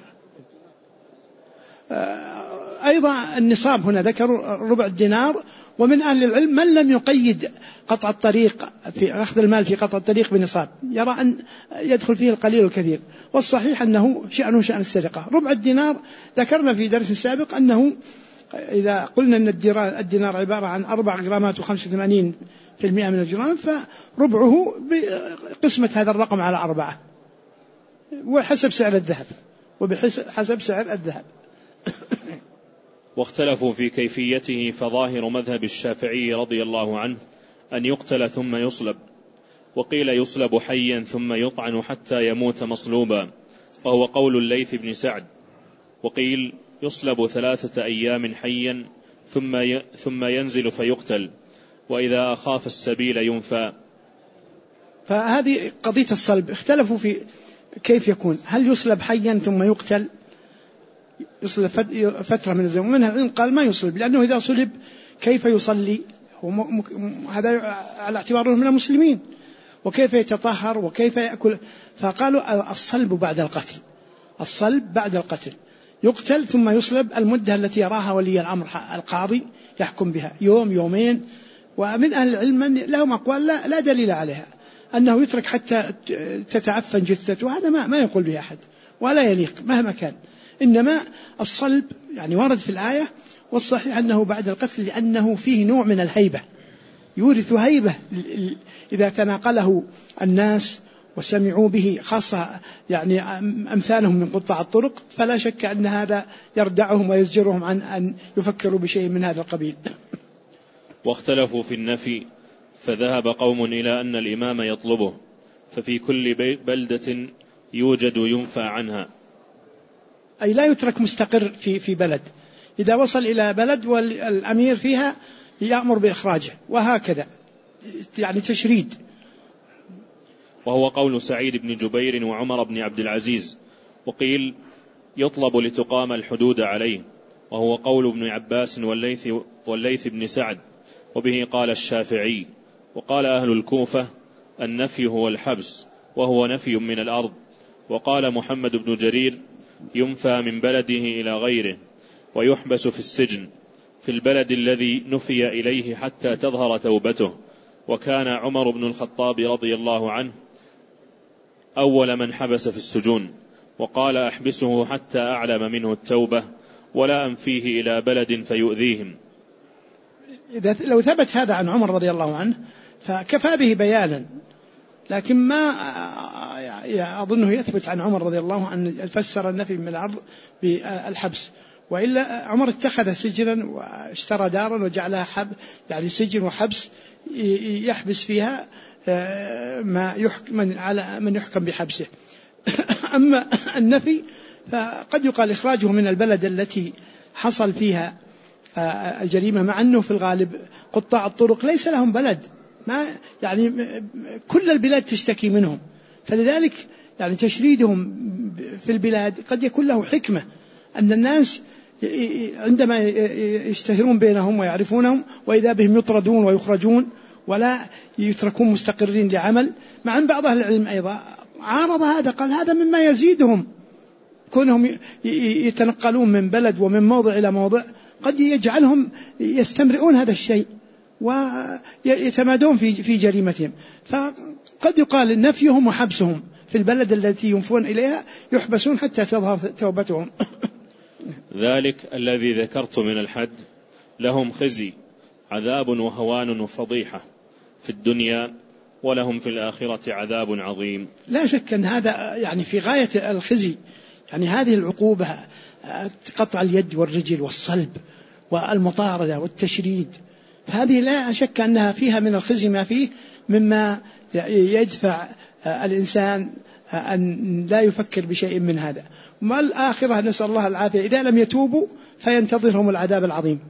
أيضا النصاب هنا ذكر ربع الدينار. ومن أهل العلم من لم يقيد قطع الطريق في أخذ المال في قطع الطريق بنصاب، يرى أن يدخل فيه القليل والكثير، والصحيح أنه شأنه شأن السرقة. ربع الدينار ذكرنا في درس سابق أنه إذا قلنا أن الدينار عبارة عن 4 جرامات و85% من الجرام، فربعه بقسمة هذا الرقم على 4 وحسب سعر الذهب وبحسب سعر الذهب. واختلفوا في كيفيته، فظاهر مذهب الشافعي رضي الله عنه أن يقتل ثم يصلب، وقيل يصلب حيا ثم يطعن حتى يموت مصلوبا، وهو قول الليث بن سعد. وقيل يصلب 3 أيام حيا ثم ينزل فيقتل، وإذا أخاف السبيل ينفى. فهذه قضية الصلب اختلفوا في كيف يكون، هل يصلب حيا ثم يقتل، يصلب فترة من الزمن؟ منها العلم قال ما يصلب، لأنه إذا صلب كيف يصلي؟ هذا على اعتباره من المسلمين، وكيف يتطهر وكيف يأكل؟ فقالوا الصلب بعد القتل، الصلب بعد القتل، يقتل ثم يصلب المدة التي يراها ولي الأمر القاضي يحكم بها، يوم يومين. ومن أهل العلم من لهم أقوال لا دليل عليها، أنه يترك حتى تتعفن جثته، وهذا ما يقول به أحد ولا يليق مهما كان. إنما الصلب يعني ورد في الآية، والصحيح أنه بعد القتل، لأنه فيه نوع من الهيبة، يورث هيبة إذا تناقله الناس وسمعوا به، خاصة يعني أمثالهم من قطاع الطرق، فلا شك أن هذا يردعهم ويزجرهم عن أن يفكروا بشيء من هذا القبيل. واختلفوا في النفي، فذهب قوم إلى أن الإمام يطلبه، ففي كل بلدة يوجد ينفى عنها، أي لا يترك مستقر في بلد، إذا وصل إلى بلد والأمير فيها يأمر بإخراجه، وهكذا يعني تشريد. وهو قول سعيد بن جبير وعمر بن عبد العزيز. وقيل يطلب لتقام الحدود عليه، وهو قول ابن عباس والليث بن سعد، وبه قال الشافعي. وقال أهل الكوفة النفي هو الحبس، وهو نفي من الأرض. وقال محمد بن جرير ينفى من بلده إلى غيره، ويحبس في السجن في البلد الذي نفي إليه حتى تظهر توبته. وكان عمر بن الخطاب رضي الله عنه أول من حبس في السجون، وقال أحبسه حتى أعلم منه التوبة ولا أنفيه إلى بلد فيؤذيهم. لو ثبت هذا عن عمر رضي الله عنه فكفى به بيانا، لكن ما أظنه يثبت عن عمر رضي الله عنه فسر النفي من الأرض بالحبس، وإلا عمر اتخذ سجنا واشترى دارا وجعلها يعني سجن وحبس يحبس فيها من يحكم بحبسه. أما النفي فقد يقال إخراجه من البلد التي حصل فيها الجريمة، مع أنه في الغالب قطاع الطرق ليس لهم بلد، ما يعني كل البلاد تشتكي منهم، فلذلك يعني تشريدهم في البلاد قد يكون له حكمة، أن الناس عندما يشتهرون بينهم ويعرفونهم وإذا بهم يطردون ويخرجون ولا يتركون مستقرين لعمل. مع أن بعض أهل العلم أيضا عارض هذا، قال هذا مما يزيدهم، كونهم يتنقلون من بلد ومن موضع إلى موضع قد يجعلهم يستمرئون هذا الشيء، ويتمادون في جريمتهم. فقد يقال نفيهم وحبسهم في البلد التي ينفون إليها، يحبسون حتى تظهر توبتهم. ذلك الذي ذكرت من الحد لهم خزي، عذاب وهوان وفضيحة في الدنيا، ولهم في الآخرة عذاب عظيم. لا شك أن هذا يعني في غاية الخزي، يعني هذه العقوبة قطع اليد والرجل والصلب والمطاردة والتشريد، هذه لا شك أنها فيها من الخزي ما فيه مما يدفع الإنسان أن لا يفكر بشيء من هذا. ما الآخرة نسأل الله العافية، إذا لم يتوبوا فينتظرهم العذاب العظيم.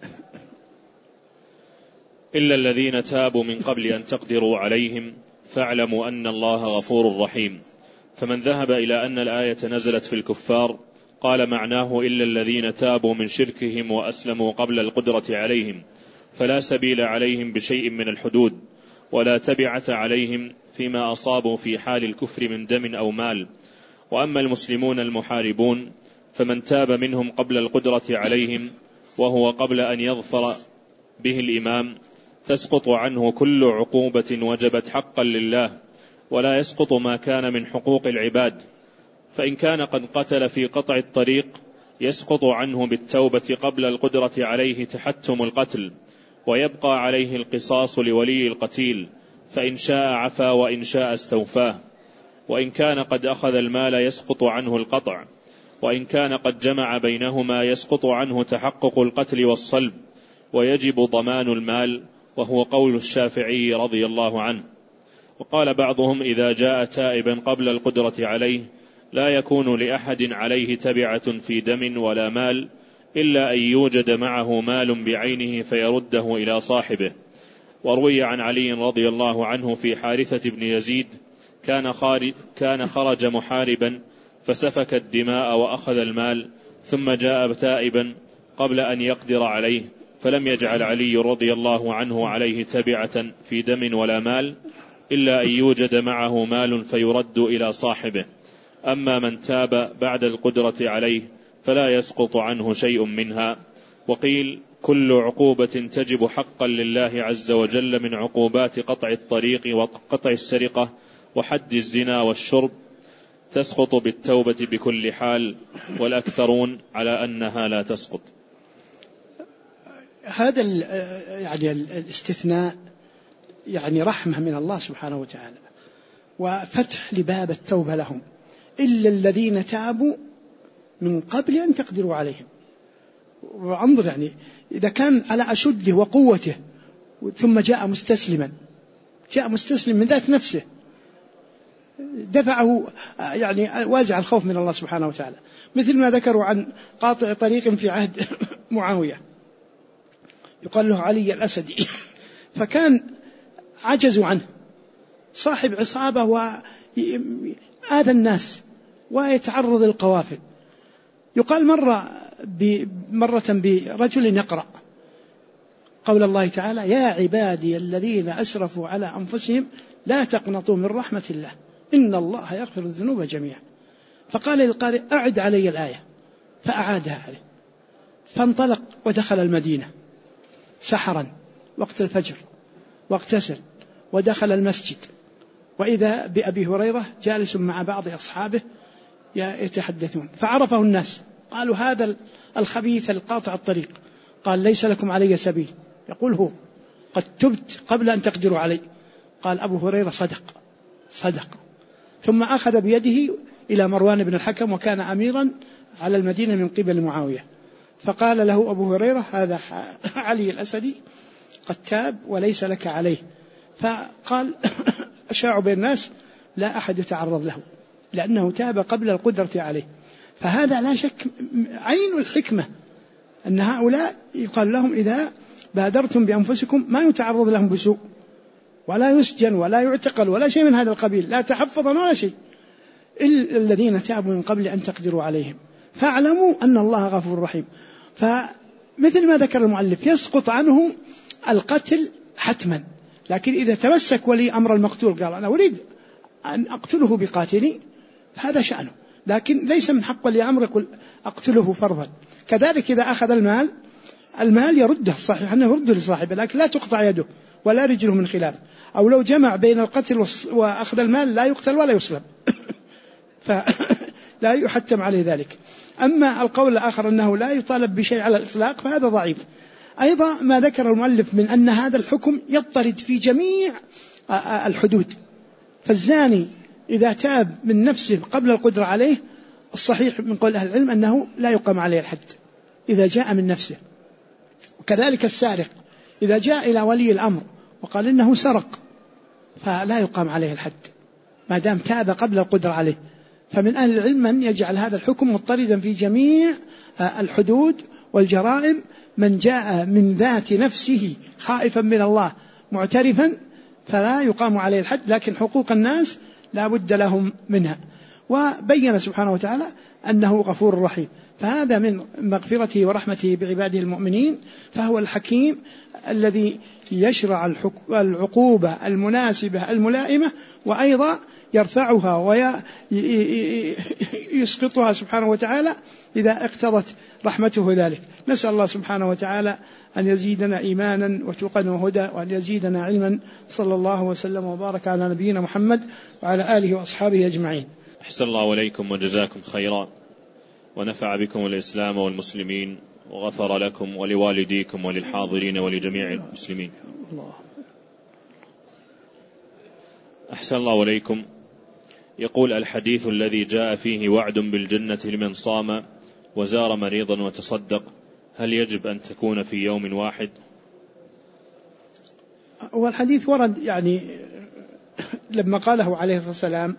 إلا الذين تابوا من قبل أن تقدروا عليهم فاعلموا أن الله غفور رحيم. فمن ذهب إلى أن الآية نزلت في الكفار قال معناه إلا الذين تابوا من شركهم وأسلموا قبل القدرة عليهم، فلا سبيل عليهم بشيء من الحدود، ولا تبعة عليهم فيما أصابوا في حال الكفر من دم أو مال. وأما المسلمون المحاربون فمن تاب منهم قبل القدرة عليهم وهو قبل أن يظفر به الإمام تسقط عنه كل عقوبة وجبت حقا لله، ولا يسقط ما كان من حقوق العباد. فإن كان قد قتل في قطع الطريق يسقط عنه بالتوبة قبل القدرة عليه تحتم القتل، ويبقى عليه القصاص لولي القتيل، فإن شاء عفا وإن شاء استوفاه. وإن كان قد أخذ المال يسقط عنه القطع، وإن كان قد جمع بينهما يسقط عنه تحقق القتل والصلب، ويجب ضمان المال، وهو قول الشافعي رضي الله عنه. وقال بعضهم إذا جاء تائبا قبل القدرة عليه لا يكون لأحد عليه تبعة في دم ولا مال إلا أن يوجد معه مال بعينه فيرده إلى صاحبه. وروي عن علي رضي الله عنه في حارثة بن يزيد كان خرج محاربا فسفك الدماء وأخذ المال، ثم جاء تائبا قبل أن يقدر عليه، فلم يجعل علي رضي الله عنه عليه تبعة في دم ولا مال إلا أن يوجد معه مال فيرد إلى صاحبه. أما من تاب بعد القدرة عليه فلا يسقط عنه شيء منها. وقيل كل عقوبة تجب حقا لله عز وجل من عقوبات قطع الطريق وقطع السرقة وحد الزنا والشرب تسقط بالتوبة بكل حال، والأكثرون على أنها لا تسقط. هذا يعني الاستثناء يعني رحمة من الله سبحانه وتعالى وفتح لباب التوبة لهم، إلا الذين تابوا من قبل أن تقدروا عليهم. وانظر يعني إذا كان على أشده وقوته ثم جاء مستسلم من ذات نفسه دفعه يعني وازع الخوف من الله سبحانه وتعالى، مثل ما ذكروا عن قاطع طريق في عهد معاوية يقال له علي الأسدي، فكان عجزوا عنه، صاحب عصابة وآذى الناس ويتعرض للقوافل. يقال مرة برجل يقرأ قول الله تعالى يا عبادي الذين أسرفوا على أنفسهم لا تقنطوا من رحمة الله إن الله يغفر الذنوب جميعا. فقال للقارئ أعد علي الآية، فأعادها عليه، فانطلق ودخل المدينة سحرا وقت الفجر واغتسل ودخل المسجد، وإذا بأبي هريرة جالس مع بعض أصحابه يتحدثون، فعرفه الناس قالوا هذا الخبيث القاطع الطريق. قال ليس لكم علي سبيل، يقول هو قد تبت قبل أن تقدروا علي. قال أبو هريرة صدق. ثم أخذ بيده إلى مروان بن الحكم وكان أميرا على المدينة من قبل معاوية، فقال له أبو هريرة هذا علي الأسدي قد تاب وليس لك عليه. فقال أشاعوا بين الناس لا أحد يتعرض له لأنه تاب قبل القدرة عليه. فهذا لا شك عين الحكمة أن هؤلاء يقال لهم إذا بادرتم بأنفسكم ما يتعرض لهم بسوء ولا يسجن ولا يعتقل ولا شيء من هذا القبيل، لا تحفظا ولا شيء، إلا الذين تابوا من قبل أن تقدروا عليهم فاعلموا أن الله غفور رحيم. فمثل ما ذكر المؤلف يسقط عنه القتل حتما، لكن إذا تمسك ولي أمر المقتول قال أنا أريد أن أقتله بقاتلي فهذا شأنه، لكن ليس من حق ولي أمر يقول أقتله فرضا. كذلك إذا أخذ المال المال يرده الصحيح أنه يرده لصاحبه، لكن لا تقطع يده ولا رجله من خلاف، أو لو جمع بين القتل وأخذ المال لا يقتل ولا يصلب فلا يحتم عليه ذلك. أما القول الآخر أنه لا يطالب بشيء على الإطلاق فهذا ضعيف. أيضا ما ذكر المؤلف من أن هذا الحكم يضطرد في جميع الحدود، فالزاني إذا تاب من نفسه قبل القدرة عليه الصحيح من قول أهل العلم أنه لا يقام عليه الحد إذا جاء من نفسه. وكذلك السارق إذا جاء إلى ولي الأمر وقال إنه سرق فلا يقام عليه الحد ما دام تاب قبل القدرة عليه. فمن أهل العلم من يجعل هذا الحكم مضطردا في جميع الحدود والجرائم، من جاء من ذات نفسه خائفا من الله معترفا فلا يقام عليه الحد، لكن حقوق الناس لا بد لهم منها. وبين سبحانه وتعالى أنه غفور رحيم، فهذا من مغفرته ورحمته بعباده المؤمنين، فهو الحكيم الذي يشرع العقوبة المناسبة الملائمة، وأيضا يرفعها ويسقطها سبحانه وتعالى إذا اقتضت رحمته ذلك. نسأل الله سبحانه وتعالى أن يزيدنا إيمانا وتقى وهدى، وأن يزيدنا علما. صلى الله وسلم وبارك على نبينا محمد وعلى آله وأصحابه أجمعين. أحسن الله إليكم وجزاكم خيرا، ونفع بكم الإسلام والمسلمين، وغفر لكم ولوالديكم وللحاضرين ولجميع المسلمين. أحسن الله إليكم. يقول: الحديث الذي جاء فيه وعد بالجنة لمن صام وزار مريضا وتصدق، هل يجب أن تكون في يوم واحد؟ والحديث ورد يعني لما قاله عليه الصلاة والسلام: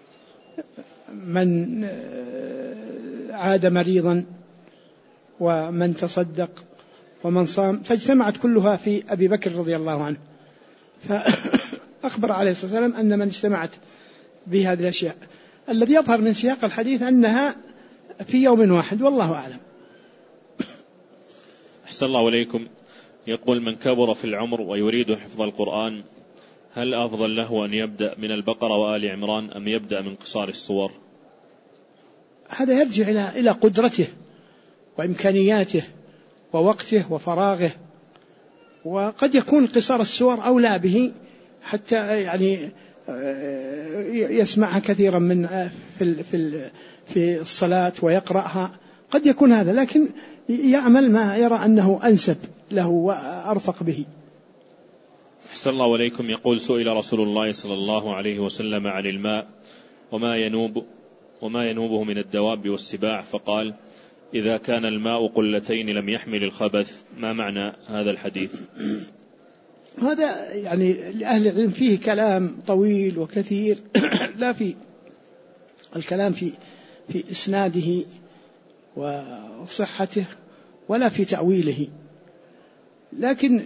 من عاد مريضا ومن تصدق ومن صام، فاجتمعت كلها في أبي بكر رضي الله عنه، فأخبر عليه الصلاة والسلام أن من اجتمعت بهذه الأشياء. الذي يظهر من سياق الحديث أنها في يوم واحد، والله أعلم. أحسن الله إليكم. يقول: من كبر في العمر ويريد حفظ القرآن، هل أفضل له أن يبدأ من البقرة وآل عمران أم يبدأ من قصار السور؟ هذا يرجع إلى قدرته وإمكانياته ووقته وفراغه، وقد يكون قصار السور أولى به حتى يعني يسمعها كثيرا من في الصلاة ويقرأها، قد يكون هذا، لكن يعمل ما يرى أنه أنسب له وأرفق به. أحسن الله إليكم. يقول: سئل رسول الله صلى الله عليه وسلم عن الماء وما ينوبه من الدواب والسباع، فقال: إذا كان الماء قلتين لم يحمل الخبث. ما معنى هذا الحديث؟ هذا يعني لأهل العلم فيه كلام طويل وكثير لا في الكلام في إسناده وصحته ولا في تأويله، لكن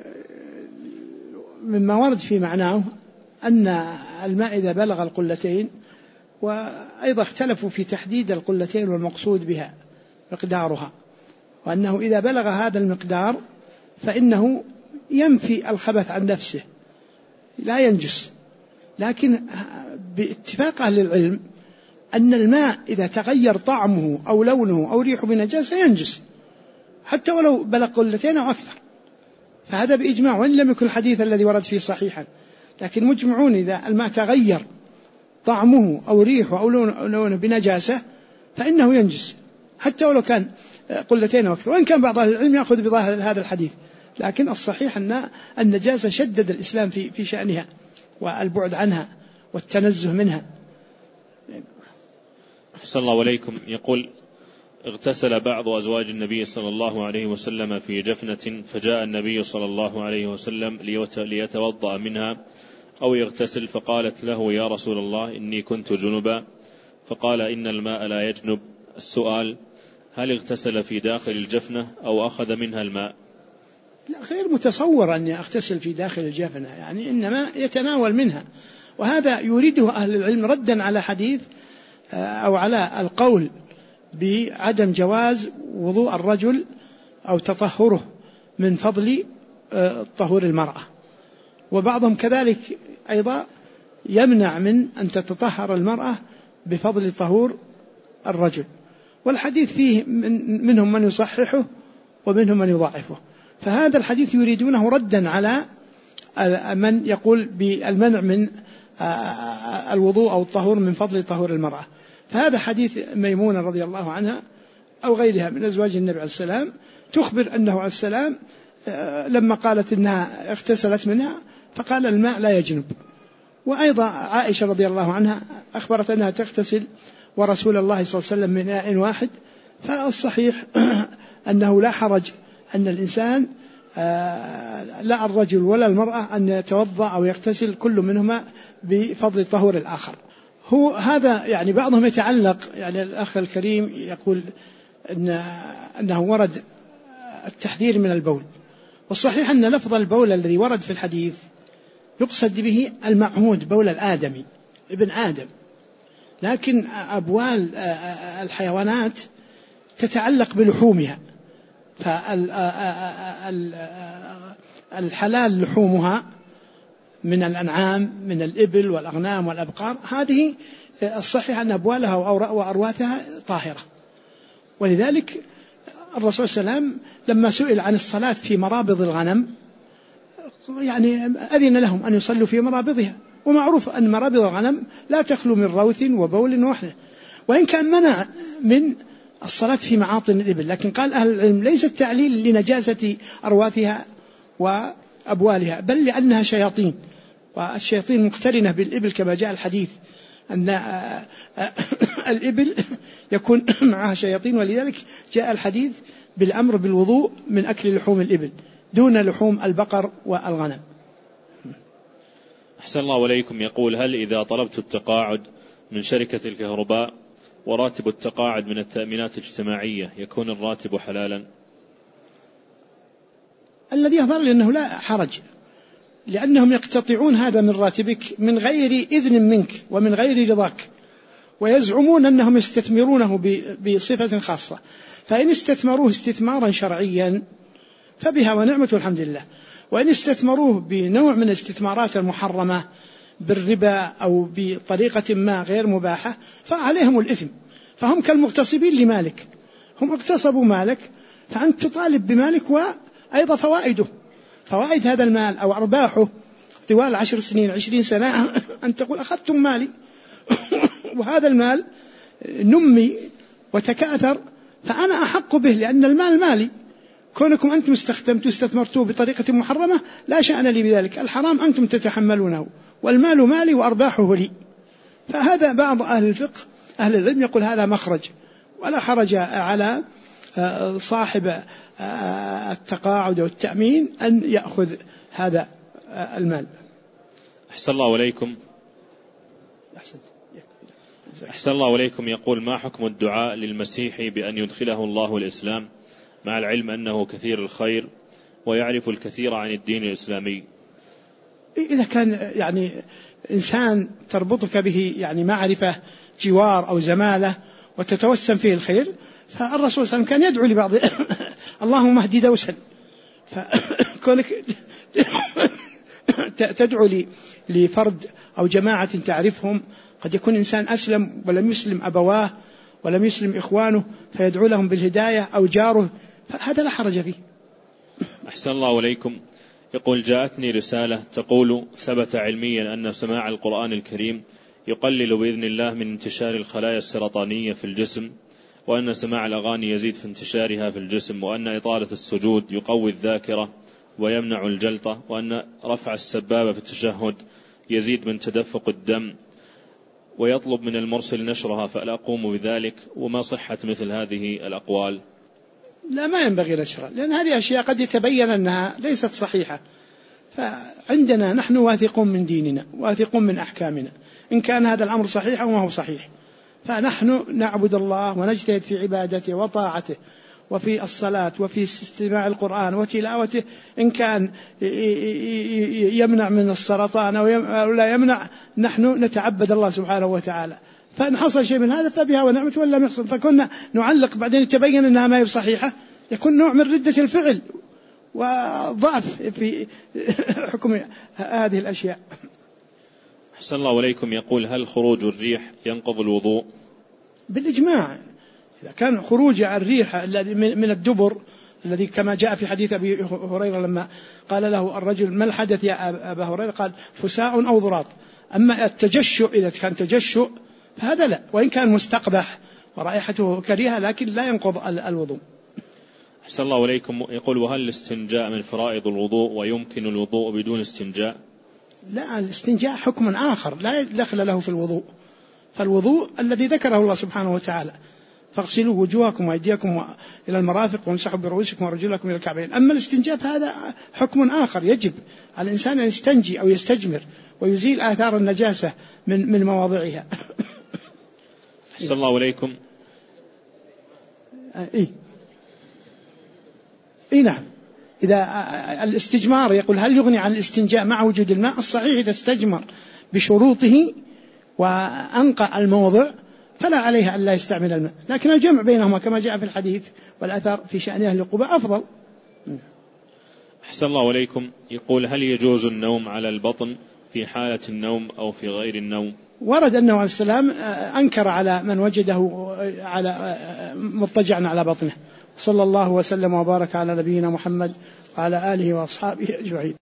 مما ورد في معناه أن الماء إذا بلغ القلتين، وأيضا اختلفوا في تحديد القلتين والمقصود بها مقدارها، وأنه إذا بلغ هذا المقدار فإنه ينفي الخبث عن نفسه لا ينجس. لكن باتفاق أهل العلم أن الماء إذا تغير طعمه أو لونه أو ريحه بنجاسة ينجس حتى ولو بلغ قلتين أو أكثر، فهذا بإجماع، وإن لم يكن الحديث الذي ورد فيه صحيحا، لكن مجمعون إذا الماء تغير طعمه أو ريحه أو لونه بنجاسة فإنه ينجس حتى ولو كان قلتين أو أكثر، وإن كان بعض أهل العلم يأخذ بظاهر هذا الحديث، لكن الصحيح أن النجاسة شدد الإسلام في شأنها والبعد عنها والتنزه منها. أحسن الله إليكم. يقول: اغتسل بعض أزواج النبي صلى الله عليه وسلم في جفنة، فجاء النبي صلى الله عليه وسلم ليتوضأ منها أو يغتسل، فقالت له: يا رسول الله إني كنت جنبا، فقال: إن الماء لا يجنب. السؤال: هل اغتسل في داخل الجفنة أو أخذ منها الماء؟ لا، غير متصور أن يغتسل في داخل الجفنة، يعني إنما يتناول منها، وهذا يريده أهل العلم ردا على حديث أو على القول بعدم جواز وضوء الرجل أو تطهره من فضل طهور المرأة، وبعضهم كذلك أيضا يمنع من أن تتطهر المرأة بفضل طهور الرجل، والحديث فيه منهم من يصححه ومنهم من يضعفه. فهذا الحديث يريدونه ردا على من يقول بالمنع من الوضوء أو الطهور من فضل طهور المرأة. فهذا حديث ميمونة رضي الله عنها أو غيرها من أزواج النبي عليه السلام تخبر أنه عليه السلام لما قالت إنها اغتسلت منها فقال الماء لا يجنب. وأيضا عائشة رضي الله عنها أخبرت أنها تغتسل ورسول الله صلى الله عليه وسلم من إناء واحد. فالصحيح أنه لا حرج أن الإنسان لا الرجل ولا المرأة أن يتوضأ أو يغتسل كل منهما بفضل طهور الآخر. هو هذا يعني بعضهم يتعلق، يعني الأخ الكريم يقول أنه ورد التحذير من البول، والصحيح أن لفظ البول الذي ورد في الحديث يقصد به المعهود بول الآدمي ابن آدم، لكن أبوال الحيوانات تتعلق بلحومها، فالحلال لحومها من الأنعام من الإبل والأغنام والأبقار، هذه الصحيح أن أبوالها وأرواثها طاهرة. ولذلك الرسول صلى الله عليه وسلم لما سئل عن الصلاة في مرابض الغنم يعني أذن لهم أن يصلوا في مرابضها، ومعروف أن مرابض الغنم لا تخلو من روث وبول وحده، وإن كان منع من الصلاة في معاطن الإبل، لكن قال أهل العلم ليس التعليل لنجاسة أرواثها وأبوالها، بل لأنها شياطين، والشياطين مقترنة بالإبل كما جاء الحديث أن الإبل يكون معها شياطين، ولذلك جاء الحديث بالأمر بالوضوء من أكل لحوم الإبل دون لحوم البقر والغنم. أحسن الله عليكم. يقول: هل إذا طلبت التقاعد من شركة الكهرباء وراتب التقاعد من التأمينات الاجتماعية يكون الراتب حلالا؟ الذي يظل أنه لا حرج، لأنهم يقتطعون هذا من راتبك من غير إذن منك ومن غير رضاك، ويزعمون أنهم يستثمرونه بصفة خاصة، فإن استثمروه استثمارا شرعيا فبها ونعمة الحمد لله، وإن استثمروه بنوع من الاستثمارات المحرمة بالربا أو بطريقة ما غير مباحة فعليهم الإثم، فهم كالمغتصبين لمالك، هم اغتصبوا مالك فأنت تطالب بمالك وأيضا فوائده، فوائد هذا المال أو أرباحه طوال 10 سنين 20 سنة أن تقول أخذتم مالي وهذا المال نمي وتكاثر فأنا أحق به لأن المال مالي، كونكم أنتم استثمرتوه بطريقة محرمة لا شأن لي بذلك، الحرام أنتم تتحملونه والمال مالي وأرباحه لي. فهذا بعض أهل الفقه أهل العلم يقول هذا مخرج، ولا حرج على صاحب التقاعد والتأمين أن يأخذ هذا المال. أحسن الله عليكم. أحسن الله عليكم. يقول: ما حكم الدعاء للمسيحي بأن يدخله الله الإسلام مع العلم أنه كثير الخير ويعرف الكثير عن الدين الإسلامي؟ إذا كان يعني إنسان تربطك به يعني معرفة جوار أو زمالة وتتوسم فيه الخير، فالرسول صلى الله عليه وسلم كان يدعو لبعض اللهم اهدي دوسا، فكونك تدعو لفرد أو جماعة تعرفهم، قد يكون إنسان أسلم ولم يسلم أبواه ولم يسلم إخوانه فيدعو لهم بالهداية أو جاره، فهذا لا حرج فيه. أحسن الله عليكم. يقول: جاءتني رسالة تقول: ثبت علميا أن سماع القرآن الكريم يقلل بإذن الله من انتشار الخلايا السرطانية في الجسم، وأن سماع الأغاني يزيد في انتشارها في الجسم، وأن إطالة السجود يقوي الذاكرة ويمنع الجلطة، وأن رفع السبابة في التشهد يزيد من تدفق الدم، ويطلب من المرسل نشرها، فلا أقوم بذلك، وما صحة مثل هذه الأقوال؟ لا، ما ينبغي نشرها، لأن هذه أشياء قد يتبين أنها ليست صحيحة، فعندنا نحن واثقون من ديننا واثقون من أحكامنا، إن كان هذا الأمر صحيح أو ما هو صحيح، فنحن نعبد الله ونجتهد في عبادته وطاعته وفي الصلاة وفي استماع القرآن وتلاوته، إن كان يمنع من السرطان أو لا يمنع نحن نتعبد الله سبحانه وتعالى، فإن حصل شيء من هذا فبها ونعمة، ولا يحصل فكنا نعلق بعدين يتبين أنها ما هي صحيحة، يكون نوع من ردة الفعل وضعف في حكم هذه الأشياء. أحسن الله عليكم. يقول: هل خروج الريح ينقض الوضوء؟ بالإجماع، إذا كان خروج الريح من الدبر الذي كما جاء في حديث أبي هريرة لما قال له الرجل: ما الحدث يا أبا هريرة؟ قال: فساء أو ضراط. أما التجشؤ إذا كان تجشؤ فهذا لا، وإن كان مستقبح ورائحته كريهة لكن لا ينقض الوضوء. أحسن الله إليكم. يقول: وهل الاستنجاء من فرائض الوضوء ويمكن الوضوء بدون استنجاء؟ لا، الاستنجاء حكم آخر لا دخل له في الوضوء، فالوضوء الذي ذكره الله سبحانه وتعالى: فاغسلوا وجوهكم وأيديكم إلى المرافق وامسحوا برؤوسكم ورجلكم إلى الكعبين. أما الاستنجاء هذا حكم آخر، يجب على الإنسان أن يستنجي أو يستجمر ويزيل آثار النجاسة من مواضعها. أحسن الله إليكم. نعم، إذا الاستجمار يقول: هل يغني عن الاستنجاء مع وجود الماء؟ الصحيح إذا استجمر بشروطه وأنقى الموضع فلا عليها أن لا يستعمل الماء، لكن الجمع بينهما كما جاء في الحديث والأثر في شأن أهل قباء أفضل. أحسن الله إليكم. يقول: هل يجوز النوم على البطن في حالة النوم أو في غير النوم؟ ورد أنه عليه السلام أنكر على من وجده على مضطجعا على بطنه. صلى الله وسلم وبارك على نبينا محمد وعلى آله وأصحابه أجمعين.